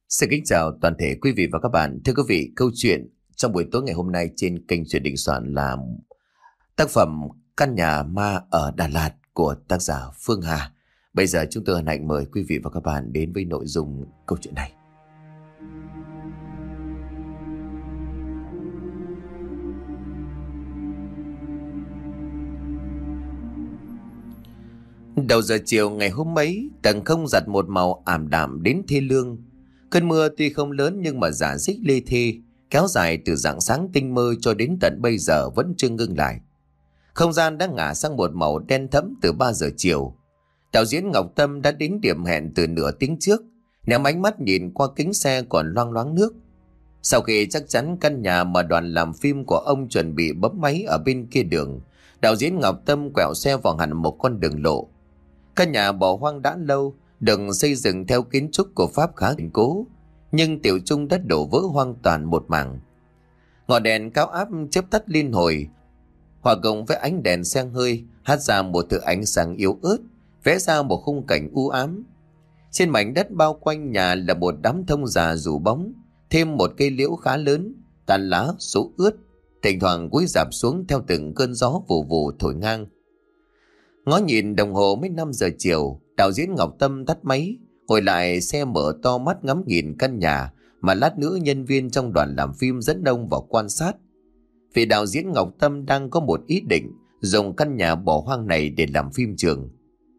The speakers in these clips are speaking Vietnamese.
Xin kính chào toàn thể quý vị và các bạn. Thưa quý vị, câu chuyện trong buổi tối ngày hôm nay trên kênh Chuyện Đình Soạn là tác phẩm Căn nhà ma ở Đà Lạt của tác giả Phương Hà. Bây giờ chúng tôi hân hạnh mời quý vị và các bạn đến với nội dung câu chuyện này. Đầu giờ chiều ngày hôm ấy, tầng không giặt một màu ảm đạm đến thê lương. Cơn mưa tuy không lớn nhưng mà rả rích lê thê, kéo dài từ rạng sáng tinh mơ cho đến tận bây giờ vẫn chưa ngưng lại. Không gian đã ngả sang một màu đen thẫm từ 3 giờ chiều. Đạo diễn Ngọc Tâm đã đến điểm hẹn từ nửa tiếng trước, ném ánh mắt nhìn qua kính xe còn loang loáng nước. Sau khi chắc chắn căn nhà mà đoàn làm phim của ông chuẩn bị bấm máy ở bên kia đường, đạo diễn Ngọc Tâm quẹo xe vào hẳn một con đường lộ. Căn nhà bỏ hoang đã lâu, được xây dựng theo kiến trúc của Pháp khá kiên cố, nhưng Tiểu Trung đã đổ vỡ hoàn toàn một mảng. Ngọn đèn cao áp chớp tắt liên hồi, hòa cùng với ánh đèn xeng hơi hát ra một thứ ánh sáng yếu ớt, vẽ ra một khung cảnh u ám. Trên mảnh đất bao quanh nhà là một đám thông già rủ bóng, thêm một cây liễu khá lớn, tàn lá số ướt, thỉnh thoảng cúi rạp xuống theo từng cơn gió vù vù thổi ngang. Ngó nhìn đồng hồ mới 5 giờ chiều, đạo diễn Ngọc Tâm tắt máy, ngồi lại xe mở to mắt ngắm nhìn căn nhà mà lát nữa nhân viên trong đoàn làm phim dẫn đông vào quan sát. Vì đạo diễn Ngọc Tâm đang có một ý định dùng căn nhà bỏ hoang này để làm phim trường.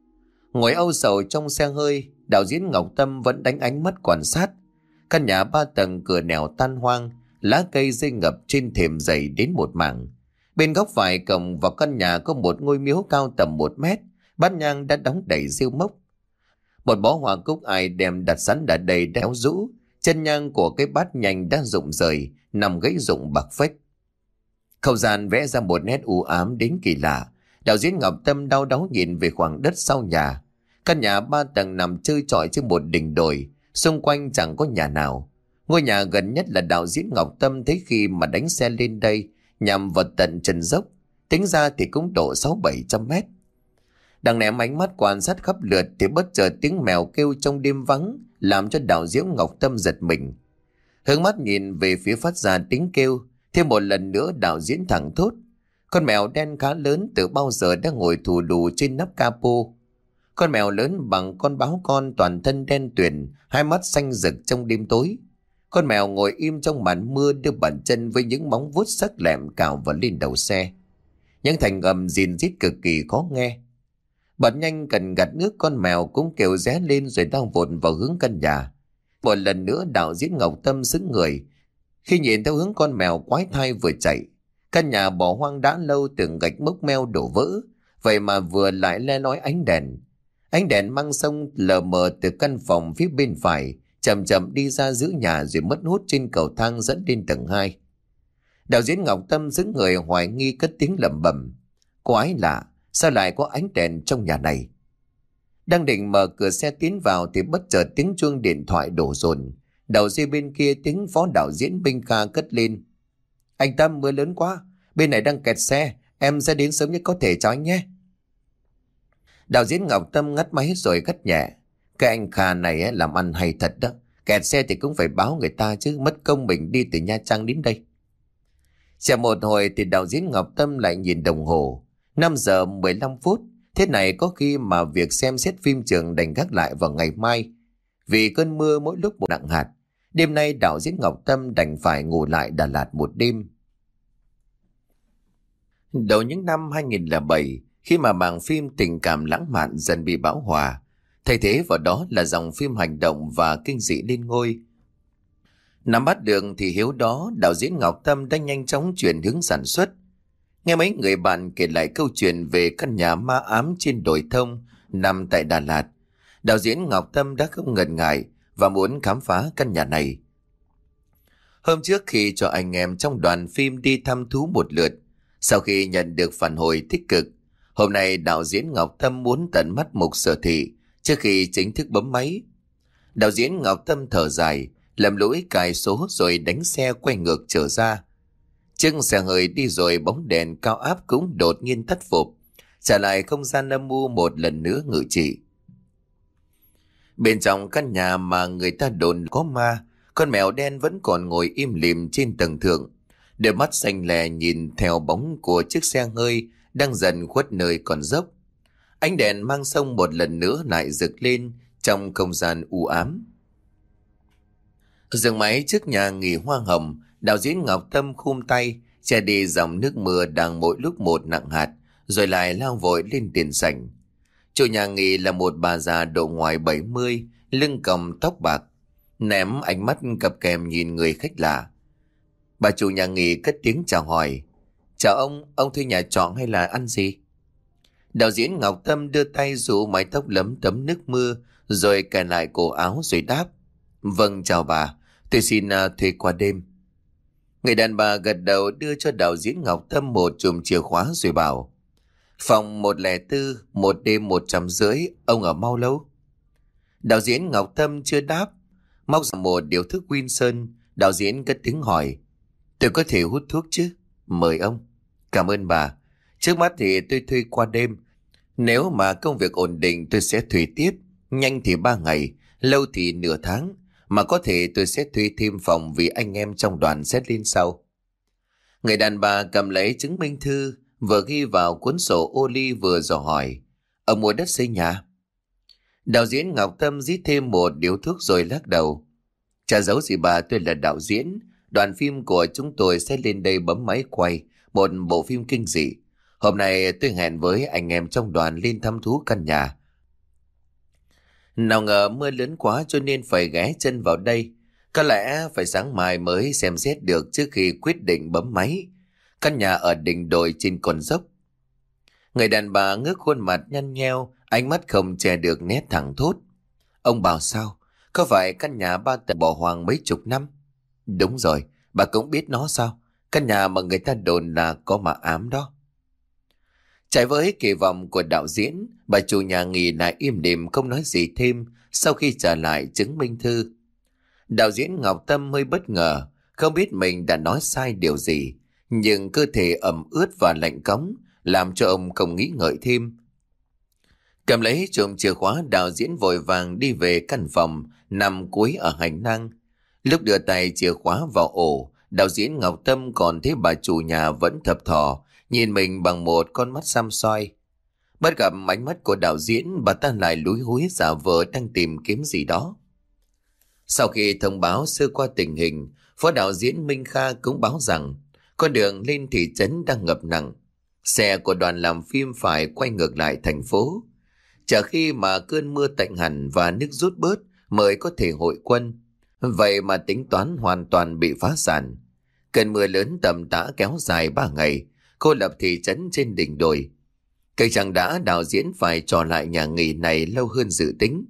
Ngồi âu sầu trong xe hơi, đạo diễn Ngọc Tâm vẫn đánh ánh mắt quan sát. Căn nhà 3 tầng cửa nẻo tan hoang, lá cây rơi ngập trên thềm dày đến một mảng. Bên góc phải cổng vào căn nhà có một ngôi miếu cao tầm 1 mét, bát nhang đã đóng đầy rêu mốc. Một bó hoa cúc ai đem đặt sẵn đã đầy đéo rũ, chân nhang của cái bát nhang đã rụng rời, nằm gãy rụng bạc phách. Không gian vẽ ra một nét u ám đến kỳ lạ. Đạo diễn Ngọc Tâm đau đáu nhìn về khoảng đất sau nhà. Căn nhà 3 tầng nằm trơ trọi trên một đỉnh đồi, xung quanh chẳng có nhà nào. Ngôi nhà gần nhất là đạo diễn Ngọc Tâm thấy khi mà đánh xe lên đây nhằm vào tận chân dốc, tính ra thì cũng độ 600-700 mét. Đang ném ánh mắt quan sát khắp lượt thì bất chợt tiếng mèo kêu trong đêm vắng làm cho đạo diễn Ngọc Tâm giật mình. Hướng mắt nhìn về phía phát ra tiếng kêu, thêm một lần nữa đạo diễn thẳng thốt. Con mèo đen khá lớn từ bao giờ đã ngồi thù lù trên nắp capo. Con mèo lớn bằng con báo con, toàn thân đen tuyền, hai mắt xanh rực trong đêm tối. Con mèo ngồi im trong màn mưa, đưa bàn chân với những móng vuốt sắc lẹm cào vào lên đầu xe. Những thành âm rìn rít cực kỳ khó nghe. Bật nhanh cần gạt nước, con mèo cũng kêu ré lên rồi đang vụt vào hướng căn nhà. Một lần nữa đạo diễn Ngọc Tâm sững người khi nhìn theo hướng con mèo quái thai vừa chạy. Căn nhà bỏ hoang đã lâu, từng gạch mốc meo đổ vỡ, vậy mà vừa lại le lói ánh đèn. Ánh đèn mang sông lờ mờ từ căn phòng phía bên phải chậm chậm đi ra giữa nhà rồi mất hút trên cầu thang dẫn lên tầng 2. Đạo diễn Ngọc Tâm sững người hoài nghi, cất tiếng lẩm bẩm: quái lạ, sao lại có ánh đèn trong nhà này? Đang định mở cửa xe tiến vào thì bất chợt tiếng chuông điện thoại đổ dồn. Đầu dây bên kia tiếng phó đạo diễn Minh Kha cất lên: anh Tâm, mưa lớn quá, bên này đang kẹt xe, em sẽ đến sớm nhất có thể cho anh nhé. Đạo diễn Ngọc Tâm ngắt máy rồi gắt nhẹ: cái anh Kha này làm ăn hay thật đó, kẹt xe thì cũng phải báo người ta chứ, mất công mình đi từ Nha Trang đến đây. Chờ một hồi thì đạo diễn Ngọc Tâm lại nhìn đồng hồ, 5 giờ 15 phút. Thế này có khi mà việc xem xét phim trường đành gác lại vào ngày mai, vì cơn mưa mỗi lúc một nặng hạt. Đêm nay đạo diễn Ngọc Tâm đành phải ngủ lại Đà Lạt một đêm. Đầu những năm 2007, khi mà mảng phim tình cảm lãng mạn dần bị bão hòa, thay thế vào đó là dòng phim hành động và kinh dị lên ngôi. Nắm bắt đường thì hiếu đó, đạo diễn Ngọc Tâm đã nhanh chóng chuyển hướng sản xuất. Nghe mấy người bạn kể lại câu chuyện về căn nhà ma ám trên đồi thông nằm tại Đà Lạt, đạo diễn Ngọc Tâm đã không ngần ngại và muốn khám phá căn nhà này. Hôm trước khi cho anh em trong đoàn phim đi thăm thú một lượt, sau khi nhận được phản hồi tích cực, hôm nay đạo diễn Ngọc Tâm muốn tận mắt mục sở thị trước khi chính thức bấm máy. Đạo diễn Ngọc Tâm thở dài, lầm lũi cài số rồi đánh xe quay ngược trở ra. Chiếc xe hơi đi rồi bóng đèn cao áp cũng đột nhiên tắt phục, trả lại không gian âm u một lần nữa ngự trị. Bên trong căn nhà mà người ta đồn có ma, con mèo đen vẫn còn ngồi im lìm trên tầng thượng, đôi mắt xanh lè nhìn theo bóng của chiếc xe hơi đang dần khuất nơi con dốc. Ánh đèn mang sông một lần nữa lại rực lên trong không gian u ám. Dừng máy trước nhà nghỉ Hoa Hồng, đạo diễn Ngọc Tâm khum tay che đi dòng nước mưa đang mỗi lúc một nặng hạt, rồi lại lao vội lên tiền sảnh. Chủ nhà nghỉ là một bà già độ ngoài 70, lưng còng tóc bạc, ném ánh mắt cặp kèm nhìn người khách lạ. Bà chủ nhà nghỉ cất tiếng chào hỏi. Chào ông thuê nhà trọ hay là ăn gì? Đạo diễn Ngọc Tâm đưa tay rủ mái tóc lấm tấm nước mưa, rồi cài lại cổ áo rồi đáp. Vâng chào bà, tôi xin thuê qua đêm. Người đàn bà gật đầu đưa cho đạo diễn Ngọc Tâm một chùm chìa khóa rồi bảo. Phòng 104, một đêm 150, ông ở mau lâu? Đạo diễn Ngọc Tâm chưa đáp, móc ra một điếu thuốc Winson. Đạo diễn cất tiếng hỏi. Tôi có thể hút thuốc chứ? Mời ông. Cảm ơn bà. Trước mắt thì tôi thuê qua đêm. Nếu mà công việc ổn định tôi sẽ thuê tiếp. Nhanh thì 3 ngày, lâu thì nửa tháng. Mà có thể tôi sẽ thuê thêm phòng vì anh em trong đoàn sẽ lên sau. Người đàn bà cầm lấy chứng minh thư, vừa ghi vào cuốn sổ ô ly vừa dò hỏi. Ông mua đất xây nhà? Đạo diễn Ngọc Tâm rít thêm một điếu thuốc rồi lắc đầu. Chả giấu gì bà, tôi là đạo diễn. Đoàn phim của chúng tôi sẽ lên đây bấm máy quay một bộ phim kinh dị. Hôm nay tôi hẹn với anh em trong đoàn lên thăm thú căn nhà. Nào ngờ mưa lớn quá cho nên phải ghé chân vào đây. Có lẽ phải sáng mai mới xem xét được trước khi quyết định bấm máy. Căn nhà ở đỉnh đồi trên con dốc. Người đàn bà ngước khuôn mặt nhăn nheo, ánh mắt không che được nét thẳng thốt. Ông bảo sao? Có phải căn nhà 3 tầng bỏ hoang mấy chục năm? Đúng rồi, bà cũng biết nó sao? Căn nhà mà người ta đồn là có ma ám đó. Trái với kỳ vọng của đạo diễn, bà chủ nhà nghỉ lại im lìm không nói gì thêm sau khi trả lại chứng minh thư. Đạo diễn Ngọc Tâm hơi bất ngờ, không biết mình đã nói sai điều gì, nhưng cơ thể ẩm ướt và lạnh cóng làm cho ông không nghĩ ngợi thêm. Cầm lấy chùm chìa khóa, đạo diễn vội vàng đi về căn phòng nằm cuối ở hành lang. Lúc đưa tay chìa khóa vào ổ, đạo diễn Ngọc Tâm còn thấy bà chủ nhà vẫn thập thò nhìn mình bằng một con mắt xăm xoay. Bắt gặp ánh mắt của đạo diễn, bà ta lại lúi húi giả vờ đang tìm kiếm gì đó. Sau khi thông báo sơ qua tình hình, phó đạo diễn Minh Kha cũng báo rằng con đường lên thị trấn đang ngập nặng. Xe của đoàn làm phim phải quay ngược lại thành phố. Chờ khi mà cơn mưa tạnh hẳn và nước rút bớt mới có thể hội quân. Vậy mà tính toán hoàn toàn bị phá sản. Cơn mưa lớn tầm tã kéo dài 3 ngày, cô lập thị trấn trên đỉnh đồi. Cây chẳng đã đạo diễn phải trò lại nhà nghỉ này lâu hơn dự tính.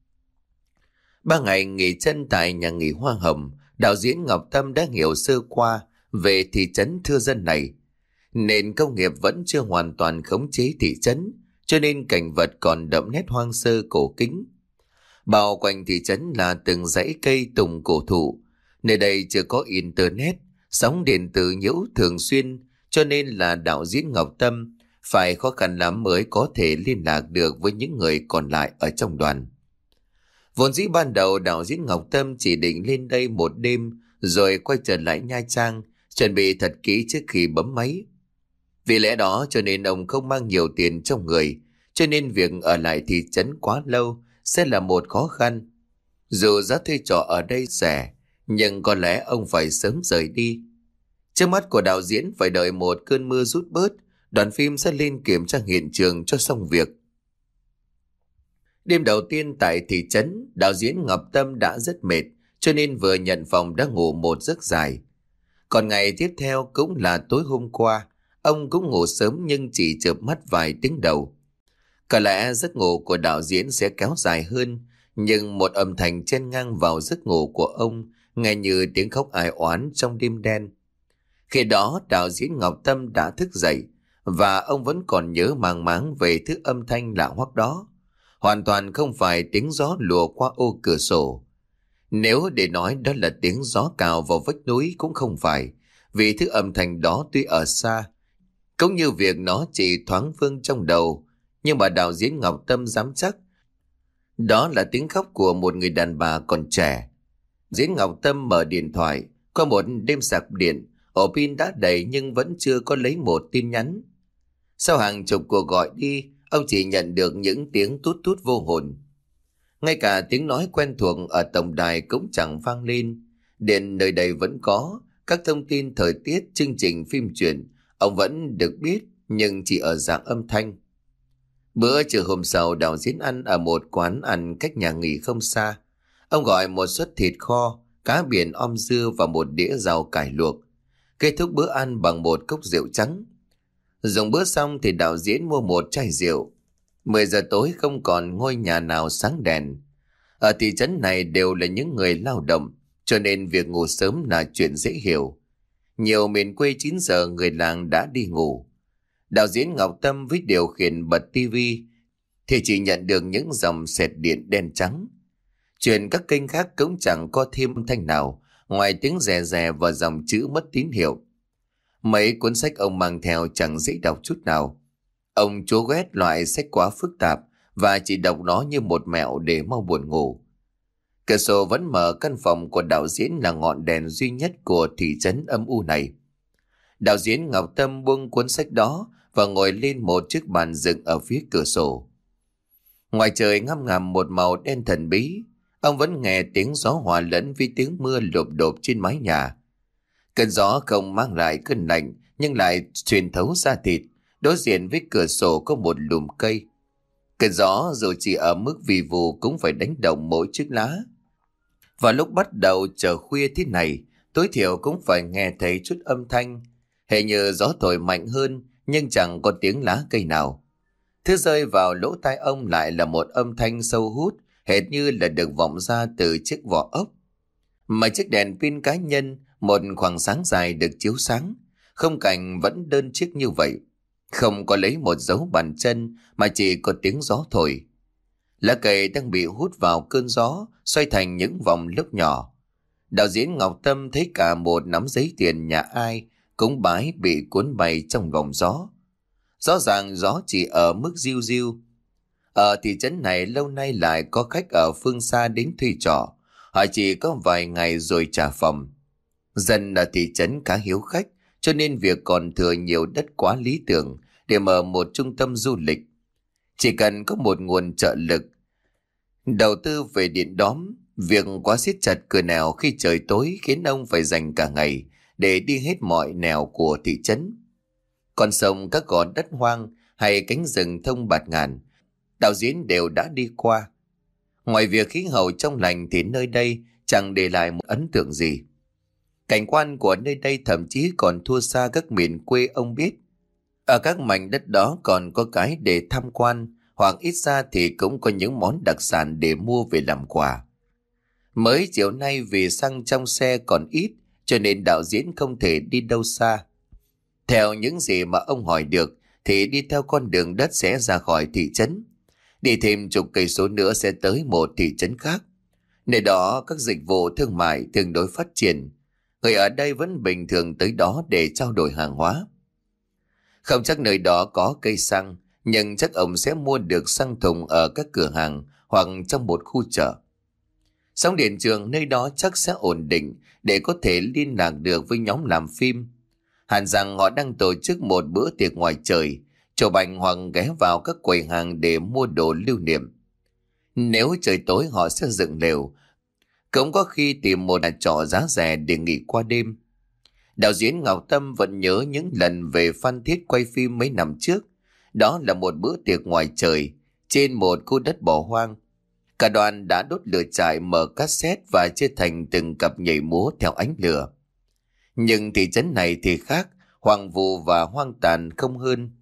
3 ngày nghỉ chân tại nhà nghỉ Hoa Hồng, đạo diễn Ngọc Tâm đã hiểu sơ qua về thị trấn thưa dân này. Nền công nghiệp vẫn chưa hoàn toàn khống chế thị trấn, cho nên cảnh vật còn đậm nét hoang sơ cổ kính. Bao quanh thị trấn là từng dãy cây tùng cổ thụ. Nơi đây chưa có internet, sóng điện tử nhiễu thường xuyên, cho nên là đạo diễn Ngọc Tâm phải khó khăn lắm mới có thể liên lạc được với những người còn lại ở trong đoàn. Vốn dĩ ban đầu đạo diễn Ngọc Tâm chỉ định lên đây một đêm rồi quay trở lại Nha Trang, chuẩn bị thật kỹ trước khi bấm máy. Vì lẽ đó cho nên ông không mang nhiều tiền trong người, cho nên việc ở lại thị trấn quá lâu sẽ là một khó khăn. Dù giá thuê trọ ở đây rẻ, nhưng có lẽ ông phải sớm rời đi. Trước mắt của đạo diễn phải đợi một cơn mưa rút bớt, đoàn phim sẽ lên kiểm tra hiện trường cho xong việc. Đêm đầu tiên tại thị trấn, đạo diễn Ngọc Tâm đã rất mệt, cho nên vừa nhận phòng đã ngủ một giấc dài. Còn ngày tiếp theo cũng là tối hôm qua, ông cũng ngủ sớm nhưng chỉ chợp mắt vài tiếng đầu. Có lẽ giấc ngủ của đạo diễn sẽ kéo dài hơn, nhưng một âm thanh chen ngang vào giấc ngủ của ông, nghe như tiếng khóc ai oán trong đêm đen. Khi đó đạo diễn Ngọc Tâm đã thức dậy, và ông vẫn còn nhớ màng máng về thứ âm thanh lạ hoắc đó. Hoàn toàn không phải tiếng gió lùa qua ô cửa sổ. Nếu để nói đó là tiếng gió cào vào vách núi cũng không phải, vì thứ âm thanh đó tuy ở xa, cũng như việc nó chỉ thoáng vương trong đầu, nhưng mà đạo diễn Ngọc Tâm dám chắc Đó là tiếng khóc của một người đàn bà còn trẻ. Diễn Ngọc Tâm mở điện thoại. Có một đêm sạc điện, ổ pin đã đầy nhưng vẫn chưa có lấy một tin nhắn. Sau hàng chục cuộc gọi đi, ông chỉ nhận được những tiếng tút tút vô hồn. Ngay cả tiếng nói quen thuộc ở tổng đài cũng chẳng vang lên. Điện nơi đây vẫn có, các thông tin thời tiết, chương trình phim truyện, ông vẫn được biết nhưng chỉ ở dạng âm thanh. Bữa trưa hôm sau, Đào Diễn ăn ở một quán ăn cách nhà nghỉ không xa. Ông gọi một suất thịt kho, cá biển om dưa và một đĩa rau cải luộc. Kết thúc bữa ăn bằng một cốc rượu trắng. Dùng bữa xong thì đạo diễn mua một chai rượu. 10 giờ tối không còn ngôi nhà nào sáng đèn. Ở thị trấn này đều là những người lao động, cho nên việc ngủ sớm là chuyện dễ hiểu. Nhiều miền quê 9 giờ người làng đã đi ngủ. Đạo diễn Ngọc Tâm với điều khiển bật tivi thì chỉ nhận được những dòng sệt điện đen trắng. Chuyện các kênh khác cũng chẳng có thêm âm thanh nào ngoài tiếng rè rè và dòng chữ mất tín hiệu. Mấy cuốn sách ông mang theo chẳng dễ đọc chút nào. Ông chúa ghét loại sách quá phức tạp và chỉ đọc nó như một mẹo để mau buồn ngủ. Cửa sổ vẫn mở, căn phòng của đạo diễn là ngọn đèn duy nhất của thị trấn âm u này. Đạo diễn Ngọc Tâm buông cuốn sách đó và ngồi lên một chiếc bàn dựng ở phía cửa sổ. Ngoài trời ngăm ngầm một màu đen thần bí. Ông vẫn nghe tiếng gió hòa lẫn với tiếng mưa lộp độp trên mái nhà. Cơn gió không mang lại cơn lạnh nhưng lại truyền thấu da thịt. Đối diện với cửa sổ có một lùm cây. Cơn gió dù chỉ ở mức vì vù cũng phải đánh động mỗi chiếc lá. Và lúc bắt đầu chờ khuya thế này, tối thiểu cũng phải nghe thấy chút âm thanh. Hệ như gió thổi mạnh hơn nhưng chẳng có tiếng lá cây nào. Thứ rơi vào lỗ tai ông lại là một âm thanh sâu hút, hệt như là được vọng ra từ chiếc vỏ ốc. Mà chiếc đèn pin cá nhân, một khoảng sáng dài được chiếu sáng. Khung cảnh vẫn đơn chiếc như vậy. Không có lấy một dấu bàn chân mà chỉ có tiếng gió thổi. Lá cây đang bị hút vào cơn gió, xoay thành những vòng lớp nhỏ. Đạo diễn Ngọc Tâm thấy cả một nắm giấy tiền nhà ai cũng bái bị cuốn bay trong vòng gió. Rõ ràng gió chỉ ở mức riu riu. Ở thị trấn này lâu nay lại có khách ở phương xa đến thuê trọ. Họ chỉ có vài ngày rồi trả phòng. Dân ở thị trấn khá hiếu khách, cho nên việc còn thừa nhiều đất quá lý tưởng để mở một trung tâm du lịch. Chỉ cần có một nguồn trợ lực đầu tư về điện đóm, việc quá siết chặt cửa nẻo khi trời tối khiến ông phải dành cả ngày để đi hết mọi nẻo của thị trấn. Con sông, các gò đất hoang hay cánh rừng thông bạt ngàn, đạo diễn đều đã đi qua. Ngoài việc khí hậu trong lành thì nơi đây chẳng để lại một ấn tượng gì. Cảnh quan của nơi đây thậm chí còn thua xa các miền quê ông biết. Ở các mảnh đất đó còn có cái để tham quan, hoặc ít ra thì cũng có những món đặc sản để mua về làm quà. Mới chiều nay vì xăng trong xe còn ít, cho nên đạo diễn không thể đi đâu xa. Theo những gì mà ông hỏi được thì đi theo con đường đất sẽ ra khỏi thị trấn. Đi thêm chục cây số nữa sẽ tới một thị trấn khác. Nơi đó các dịch vụ thương mại tương đối phát triển. Người ở đây vẫn bình thường tới đó để trao đổi hàng hóa. Không chắc nơi đó có cây xăng, nhưng chắc ông sẽ mua được xăng thùng ở các cửa hàng hoặc trong một khu chợ. Sóng điện trường nơi đó chắc sẽ ổn định để có thể liên lạc được với nhóm làm phim. Hẳn rằng họ đang tổ chức một bữa tiệc ngoài trời, chụp ảnh hoặc ghé vào các quầy hàng để mua đồ lưu niệm. Nếu trời tối họ sẽ dựng lều, cũng có khi tìm một nhà trọ giá rẻ để nghỉ qua đêm. Đạo diễn Ngọc Tâm vẫn nhớ những lần về Phan Thiết quay phim mấy năm trước. Đó là một bữa tiệc ngoài trời trên một khu đất bỏ hoang. Cả đoàn đã đốt lửa trại, mở cassette và chia thành từng cặp nhảy múa theo ánh lửa. Nhưng thị trấn này thì khác, hoang vu và hoang tàn không hơn.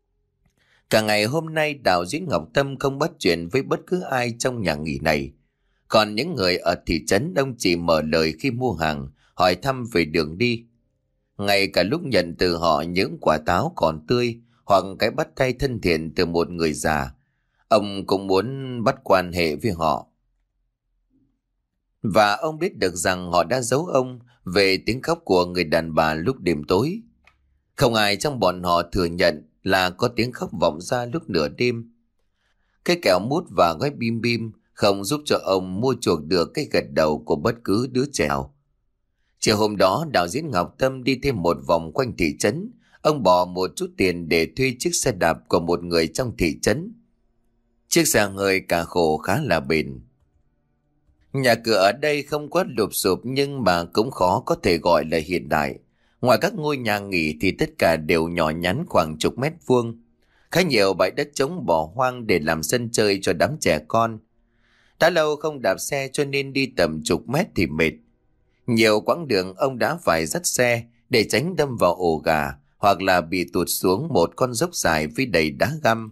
Cả ngày hôm nay đạo diễn Ngọc Tâm không bắt chuyện với bất cứ ai trong nhà nghỉ này. Còn những người ở thị trấn ông chỉ mở lời khi mua hàng, hỏi thăm về đường đi. Ngay cả lúc nhận từ họ những quả táo còn tươi hoặc cái bắt tay thân thiện từ một người già, ông cũng muốn bắt quan hệ với họ. Và ông biết được rằng họ đã giấu ông về tiếng khóc của người đàn bà lúc đêm tối. Không ai trong bọn họ thừa nhận là có tiếng khóc vọng ra lúc nửa đêm. Cái kẹo mút và gói bim bim không giúp cho ông mua chuộc được cái gật đầu của bất cứ đứa trẻ nào. Chiều hôm đó, đạo diễn Ngọc Tâm đi thêm một vòng quanh thị trấn. Ông bỏ một chút tiền để thuê chiếc xe đạp của một người trong thị trấn. Chiếc xe hơi cà khổ khá là bền. Nhà cửa ở đây không quá lụp xụp nhưng mà cũng khó có thể gọi là hiện đại. Ngoài các ngôi nhà nghỉ thì tất cả đều nhỏ nhắn khoảng chục mét vuông. Khá nhiều bãi đất trống bỏ hoang để làm sân chơi cho đám trẻ con. Đã lâu không đạp xe cho nên đi tầm chục mét thì mệt. Nhiều quãng đường ông đã phải dắt xe để tránh đâm vào ổ gà hoặc là bị tụt xuống một con dốc dài với đầy đá găm.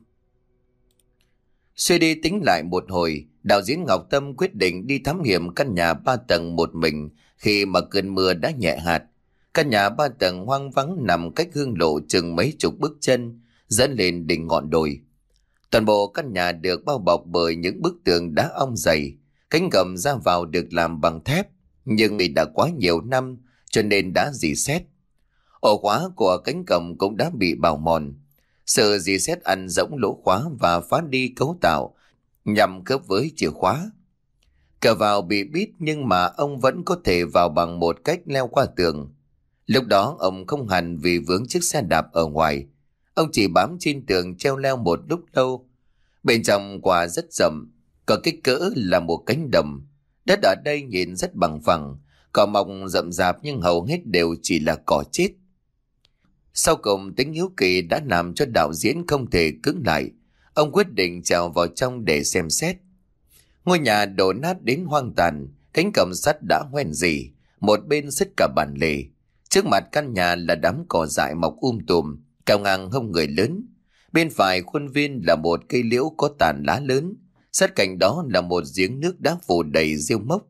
Suy đi tính lại một hồi, đạo diễn Ngọc Tâm quyết định đi thám hiểm căn nhà 3 tầng một mình khi mà cơn mưa đã nhẹ hạt. Căn nhà 3 tầng hoang vắng nằm cách hương lộ chừng mấy chục bước chân, dẫn lên đỉnh ngọn đồi. Toàn bộ căn nhà được bao bọc bởi những bức tường đá ong dày, cánh gầm ra vào được làm bằng thép, nhưng vì đã quá nhiều năm cho nên đã rỉ sét. Ổ khóa của cánh cổng cũng đã bị bào mòn. Sự rỉ sét ăn rỗng lỗ khóa và phá đi cấu tạo nhằm khớp với chìa khóa. Cửa vào bị bít nhưng mà ông vẫn có thể vào bằng một cách leo qua tường. Lúc đó ông không hẳn vì vướng chiếc xe đạp ở ngoài. Ông chỉ bám trên tường treo leo một lúc lâu. Bên trong quả rất rộng, có kích cỡ là một cánh đồng. Đất ở đây nhìn rất bằng phẳng, cỏ mọc rậm rạp nhưng hầu hết đều chỉ là cỏ chết. Sau cùng tính hiếu kỳ đã làm cho đạo diễn không thể cứng lại. Ông quyết định trèo vào trong để xem xét. Ngôi nhà đổ nát đến hoang tàn, cánh cổng sắt đã hoen rỉ, một bên xích cả bản lề. Trước mặt căn nhà là đám cỏ dại mọc tùm, cao ngang hông người lớn. Bên phải khuôn viên là một cây liễu có tàn lá lớn, sát cạnh đó là một giếng nước đá phủ đầy rêu mốc.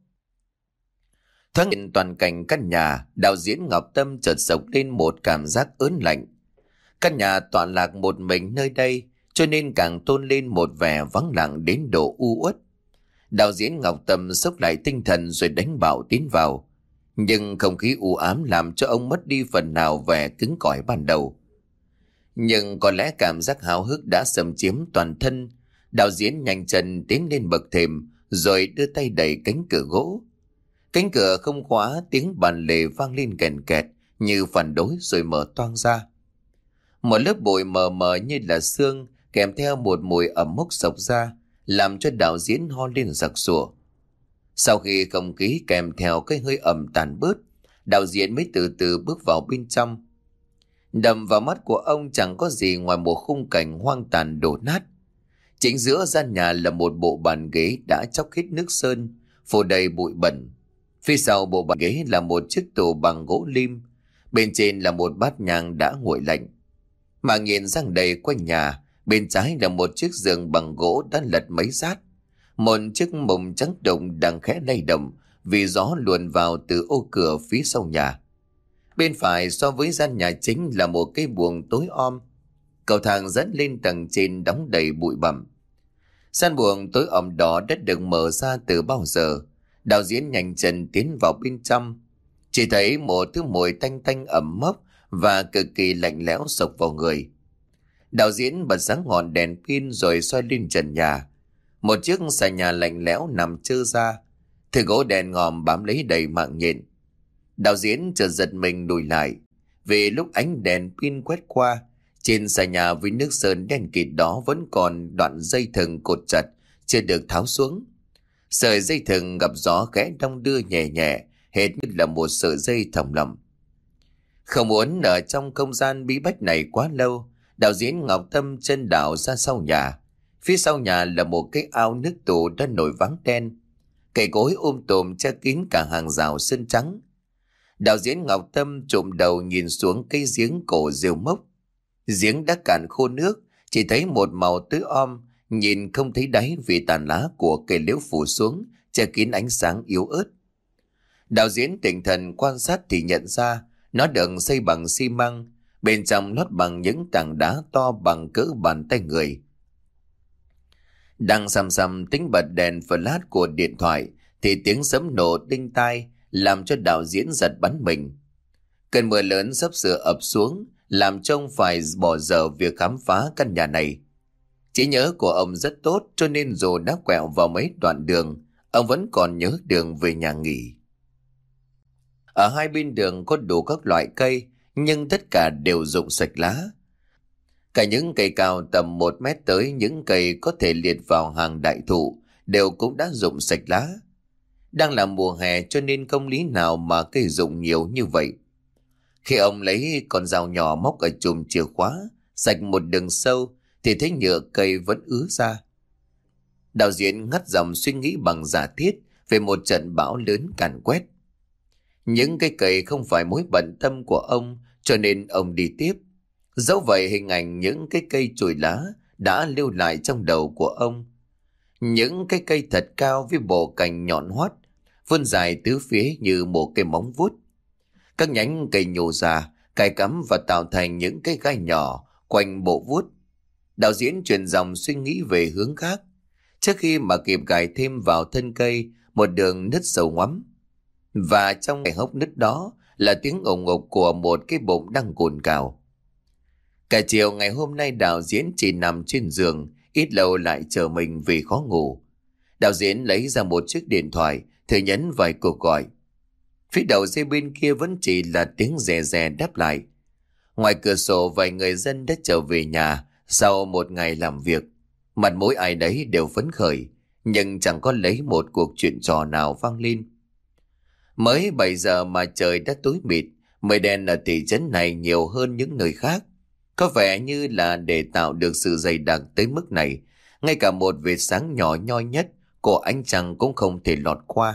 Thoáng nhìn toàn cảnh căn nhà, đạo diễn Ngọc Tâm chợt sộc lên một cảm giác ớn lạnh. Căn nhà tọa lạc một mình nơi đây, cho nên càng tôn lên một vẻ vắng lặng đến độ u uất. Đạo diễn Ngọc Tâm xốc lại tinh thần rồi đánh bạo tiến vào. Nhưng không khí u ám làm cho ông mất đi phần nào vẻ cứng cỏi ban đầu. Nhưng có lẽ cảm giác háo hức đã xâm chiếm toàn thân. Đạo diễn nhanh chân tiến lên bậc thềm rồi đưa tay đẩy cánh cửa gỗ. Cánh cửa không khóa, tiếng bàn lề vang lên kèn kẹt như phản đối rồi mở toang ra. Một lớp bụi mờ mờ như là sương kèm theo một mùi ẩm mốc xộc ra, làm cho đạo diễn ho lên sặc sụa. Sau khi không khí kèm theo cái hơi ẩm tàn bớt, đạo diễn mới từ từ bước vào bên trong. Đầm vào mắt của ông chẳng có gì ngoài một khung cảnh hoang tàn đổ nát. Chính giữa gian nhà là một bộ bàn ghế đã chóc hết nước sơn, phủ đầy bụi bẩn. Phía sau bộ bàn ghế là một chiếc tủ bằng gỗ lim, bên trên là một bát nhang đã nguội lạnh. Mà nhìn sang đầy quanh nhà, bên trái là một chiếc giường bằng gỗ đã lật mấy sát. Một chiếc mùng trắng đụng đang khẽ lay động vì gió luồn vào từ ô cửa phía sau nhà. Bên phải so với gian nhà chính là một cái buồng tối om. Cầu thang dẫn lên tầng trên đóng đầy bụi bặm. Gian buồng tối om đó đã được mở ra từ bao giờ. Đạo diễn nhanh chân tiến vào bên trong. Chỉ thấy một thứ mùi tanh tanh ẩm mốc và cực kỳ lạnh lẽo sộc vào người. Đạo diễn bật sáng ngọn đèn pin rồi xoay lên trần nhà. Một chiếc xà nhà lạnh lẽo nằm trơ ra, thứ gỗ đèn ngòm bám lấy đầy mạng nhện. Đạo diễn chợt giật mình lùi lại, vì lúc ánh đèn pin quét qua, trên xà nhà với nước sơn đen kịt đó vẫn còn đoạn dây thừng cột chặt, chưa được tháo xuống. Sợi dây thừng gặp gió khẽ đong đưa nhẹ nhẹ, hệt như là một sợi dây thòng lọng. Không muốn ở trong không gian bí bách này quá lâu, đạo diễn Ngọc Tâm chân đảo ra sau nhà. Phía sau nhà là một cái ao nước tù đã nổi váng đen. Cây cối tùm che kín cả hàng rào sơn trắng. Đạo diễn Ngọc Tâm trụm đầu nhìn xuống cây giếng cổ rêu mốc. Giếng đã cạn khô nước, chỉ thấy một màu tối om, nhìn không thấy đáy vì tàn lá của cây liễu phủ xuống, che kín ánh sáng yếu ớt. Đạo diễn tỉnh thần quan sát thì nhận ra nó được xây bằng xi măng, bên trong lót bằng những tảng đá to bằng cỡ bàn tay người. Đang sầm sầm tính bật đèn flash của điện thoại thì tiếng sấm nổ đinh tai làm cho đạo diễn giật bắn mình. Cơn mưa lớn sắp sửa ập xuống làm cho ông phải bỏ dở việc khám phá căn nhà này. Trí nhớ của ông rất tốt, cho nên dù đã quẹo vào mấy đoạn đường, ông vẫn còn nhớ đường về nhà nghỉ. Ở hai bên đường có đủ các loại cây, nhưng tất cả đều rụng sạch lá. Cả những cây cao tầm 1 mét tới những cây có thể liệt vào hàng đại thụ đều cũng đã rụng sạch lá. Đang là mùa hè cho nên không lý nào mà cây rụng nhiều như vậy. Khi ông lấy con dao nhỏ móc ở chùm chìa khóa, sạch một đường sâu, thì thấy nhựa cây vẫn ứa ra. Đạo diễn ngắt dòng suy nghĩ bằng giả thiết về một trận bão lớn càn quét. Những cây cầy không phải mối bận tâm của ông, cho nên ông đi tiếp. Dẫu vậy hình ảnh những cái cây chồi lá đã lưu lại trong đầu của ông. Những cái cây thật cao với bộ cành nhọn hoắt, vươn dài tứ phía như một cây móng vuốt. Các nhánh cây nhô ra, cài cắm và tạo thành những cái gai nhỏ quanh bộ vuốt. Đạo diễn chuyển dòng suy nghĩ về hướng khác, trước khi mà kịp gài thêm vào thân cây một đường nứt sâu ngoắm. Và trong cái hốc nứt đó là tiếng ồng ộc của một cái bụng đang cồn cào. Cả chiều ngày hôm nay đạo diễn chỉ nằm trên giường, ít lâu lại chờ mình vì khó ngủ. Đạo diễn lấy ra một chiếc điện thoại, thử nhấn vài cuộc gọi. Phía đầu dây bên kia vẫn chỉ là tiếng rè rè đáp lại. Ngoài cửa sổ vài người dân đã trở về nhà sau một ngày làm việc. Mặt mũi ai đấy đều phấn khởi, nhưng chẳng có lấy một cuộc chuyện trò nào vang lên. Mới 7 giờ mà trời đã tối mịt, mây đen ở thị trấn này nhiều hơn những nơi khác. Có vẻ như là để tạo được sự dày đặc tới mức này, ngay cả một vệt sáng nhỏ nhoi nhất của ánh trăng cũng không thể lọt qua.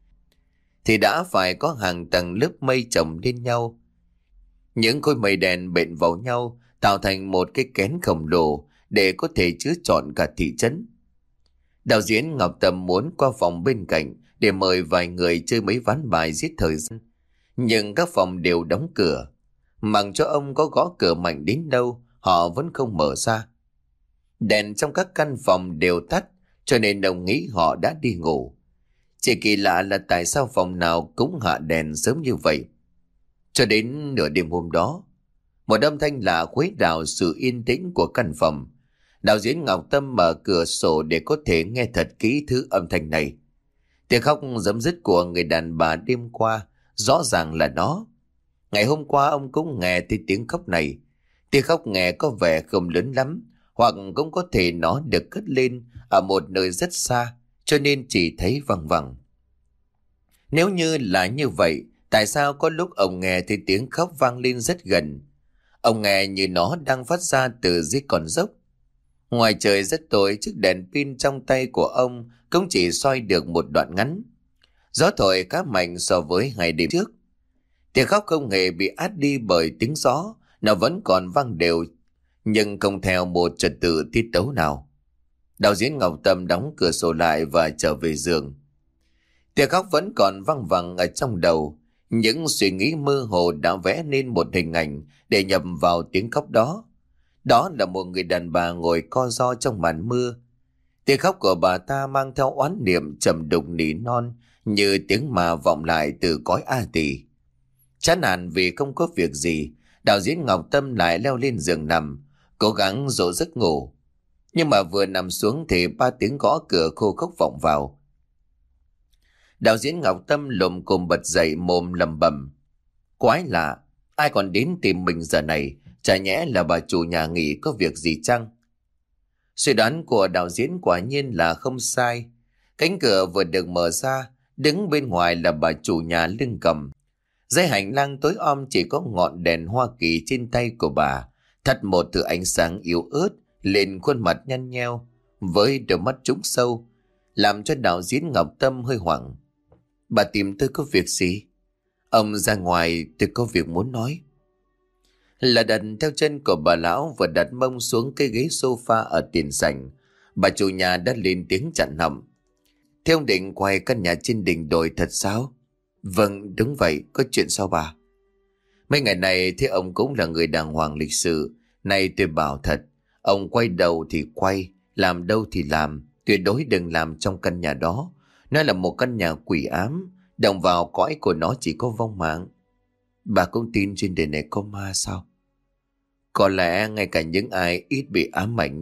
Thì đã phải có hàng tầng lớp mây chồng lên nhau. Những khối mây đen bện vào nhau tạo thành một cái kén khổng lồ để có thể chứa trọn cả thị trấn. Đạo diễn Ngọc Tâm muốn qua phòng bên cạnh để mời vài người chơi mấy ván bài giết thời gian, nhưng các phòng đều đóng cửa. Mặc cho ông có gõ cửa mạnh đến đâu, họ vẫn không mở ra. Đèn trong các căn phòng đều tắt, cho nên ông nghĩ họ đã đi ngủ. Chỉ kỳ lạ là tại sao phòng nào cũng hạ đèn sớm như vậy. Cho đến nửa đêm hôm đó, một âm thanh lạ khuấy đảo sự yên tĩnh của căn phòng. Đạo diễn Ngọc Tâm mở cửa sổ để có thể nghe thật kỹ thứ âm thanh này. Tiếng khóc giấm dứt của người đàn bà đêm qua, rõ ràng là nó. Ngày hôm qua ông cũng nghe thấy tiếng khóc này. Tiếng khóc nghe có vẻ không lớn lắm, hoặc cũng có thể nó được cất lên ở một nơi rất xa, cho nên chỉ thấy văng vẳng. Nếu như là như vậy, tại sao có lúc ông nghe thấy tiếng khóc vang lên rất gần? Ông nghe như nó đang phát ra từ dưới con dốc. Ngoài trời rất tối, chiếc đèn pin trong tay của ông cũng chỉ soi được một đoạn ngắn. Gió thổi khá mạnh so với 2 đêm trước. Tiếng khóc không hề bị át đi bởi tiếng gió, nó vẫn còn vang đều, nhưng không theo một trật tự tiết tấu nào. Đạo diễn Ngọc Tâm đóng cửa sổ lại và trở về giường. Tiếng khóc vẫn còn văng vẳng ở trong đầu. Những suy nghĩ mơ hồ đã vẽ nên một hình ảnh để nhập vào tiếng khóc đó. Đó là một người đàn bà ngồi co ro trong màn mưa. Tiếng khóc của bà ta mang theo oán niệm trầm đục nỉ non, như tiếng mà vọng lại từ cõi A Tỳ. Chán nản vì không có việc gì, đạo diễn Ngọc Tâm lại leo lên giường nằm, cố gắng dỗ giấc ngủ. Nhưng mà vừa nằm xuống thì 3 tiếng gõ cửa khô khốc vọng vào. Đạo diễn Ngọc Tâm lồm cồm bật dậy, mồm lẩm bẩm: Quái lạ, ai còn đến tìm mình giờ này? Chả nhẽ là bà chủ nhà nghỉ có việc gì chăng? Suy đoán của đạo diễn quả nhiên là không sai. Cánh cửa vừa được mở ra, đứng bên ngoài là bà chủ nhà lưng cầm. Dưới hành lang tối om chỉ có ngọn đèn Hoa Kỳ trên tay của bà, thắt một thứ ánh sáng yếu ớt lên khuôn mặt nhăn nheo với đôi mắt trũng sâu, làm cho đạo diễn Ngọc Tâm hơi hoảng. Bà tìm tôi có việc gì? Ông ra ngoài, tôi có việc muốn nói. Là đặt theo chân của bà lão vừa đặt mông xuống cái ghế sofa ở tiền sảnh, bà chủ nhà đã lên tiếng chặn họng. Thế ông định quay căn nhà trên đỉnh đồi thật sao? Vâng, đúng vậy, có chuyện sao bà? Mấy ngày này thế ông cũng là người đàng hoàng lịch sự. Này tôi bảo thật, ông quay đầu thì quay, làm đâu thì làm, tuyệt đối đừng làm trong căn nhà đó. Nó là một căn nhà quỷ ám, động vào cõi của nó chỉ có vong mạng. Bà cũng tin trên đời này có ma sao? Có lẽ ngay cả những ai ít bị ám ảnh nhất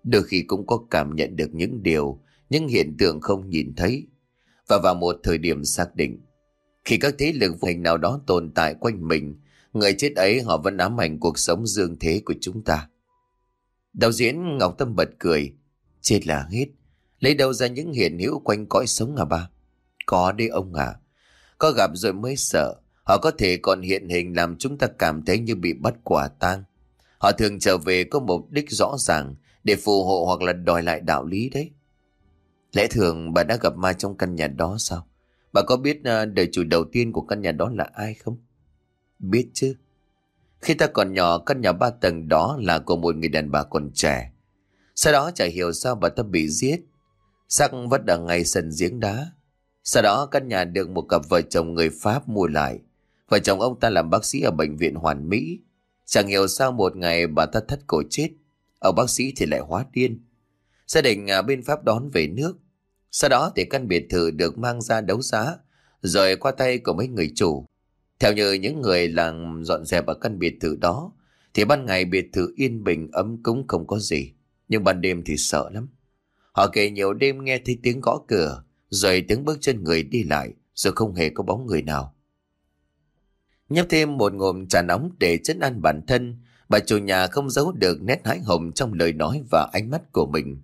đôi khi cũng có cảm nhận được những hiện tượng không nhìn thấy. Và vào một thời điểm xác định, khi các thế lực vô hình nào đó tồn tại quanh mình, người chết ấy họ vẫn ám ảnh cuộc sống dương thế của chúng ta. Đạo diễn Ngọc Tâm bật cười. Chết là hết, lấy đâu ra những hiện hữu quanh cõi sống à ba? Có đấy ông à, có gặp rồi mới sợ. Họ có thể còn hiện hình làm chúng ta cảm thấy như bị bắt quả tang. Họ thường trở về có mục đích rõ ràng để phù hộ hoặc là đòi lại đạo lý đấy. Lẽ thường bà đã gặp ma trong căn nhà đó sao? Bà có biết đời chủ đầu tiên của căn nhà đó là ai không? Biết chứ. Khi ta còn nhỏ, căn nhà 3 tầng đó là của một người đàn bà còn trẻ. Sau đó chả hiểu sao bà ta bị giết, xác vất ở ngay sân giếng đá. Sau đó căn nhà được một cặp vợ chồng người Pháp mua lại. Vợ chồng ông ta làm bác sĩ ở bệnh viện Hoàn Mỹ. Chẳng hiểu sao một ngày bà ta thắt cổ chết, ông bác sĩ thì lại hóa điên. Gia đình bên Pháp đón về nước. Sau đó thì căn biệt thự được mang ra đấu giá, rồi qua tay của mấy người chủ. Theo như những người làm dọn dẹp ở căn biệt thự đó, thì ban ngày biệt thự yên bình ấm cúng không có gì, nhưng ban đêm thì sợ lắm. Họ kể nhiều đêm nghe thấy tiếng gõ cửa, rồi tiếng bước chân người đi lại, rồi không hề có bóng người nào. Nhấp thêm một ngụm trà nóng để trấn an bản thân, bà chủ nhà không giấu được nét hãi hùng trong lời nói và ánh mắt của mình.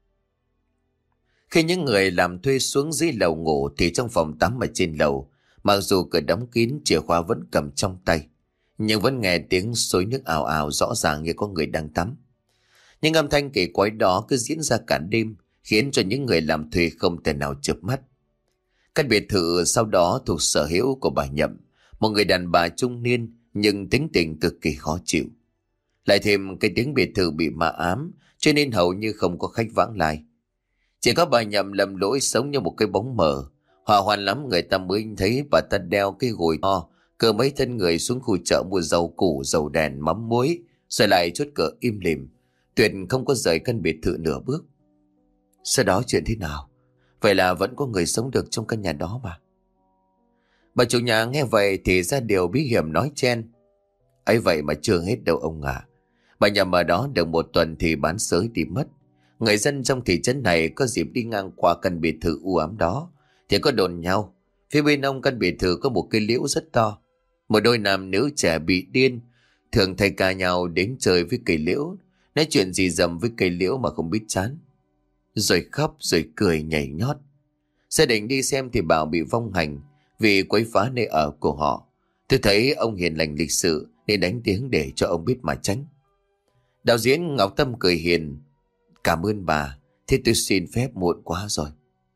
Khi những người làm thuê xuống dưới lầu ngủ thì trong phòng tắm ở trên lầu, mặc dù cửa đóng kín, chìa khóa vẫn cầm trong tay, nhưng vẫn nghe tiếng xối nước ào ào rõ ràng như có người đang tắm. Nhưng âm thanh kỳ quái đó cứ diễn ra cả đêm, khiến cho những người làm thuê không thể nào chợp mắt. Căn biệt thự sau đó thuộc sở hữu của bà Nhậm, một người đàn bà trung niên nhưng tính tình cực kỳ khó chịu. Lại thêm cái tiếng biệt thự bị ma ám, cho nên hầu như không có khách vãng lai. Chỉ có bà Nhậm lầm lỗi sống như một cái bóng mờ. Hỏa hoạn lắm người ta mới thấy bà ta đeo cái gùi to, cờ mấy thân người xuống khu chợ mua rau củ, dầu đèn, mắm muối, rồi lại chốt cửa im lìm, tuyệt không có rời căn biệt thự nửa bước. Sau đó chuyện thế nào? Vậy là vẫn có người sống được trong căn nhà đó mà. Bà chủ nhà nghe vậy thì ra điều bí hiểm nói chen. Ấy vậy mà chưa hết đâu ông ạ. Bà Nhậm ở đó được một tuần thì bán sới đi mất. Người dân trong thị trấn này có dịp đi ngang qua căn biệt thự u ám đó thì có đồn nhau. Phía bên ông căn biệt thự có một cây liễu rất to. Một đôi nam nữ trẻ bị điên thường thay ca nhau đến chơi với cây liễu, nói chuyện gì dầm với cây liễu mà không biết chán, rồi khóc rồi cười nhảy nhót. Gia đình đi xem thì bảo bị vong hành vì quấy phá nơi ở của họ. Tôi thấy ông hiền lành lịch sự nên đánh tiếng để cho ông biết mà tránh. Đạo diễn Ngọc Tâm cười hiền. Cảm ơn bà, thế tôi xin phép muộn quá rồi.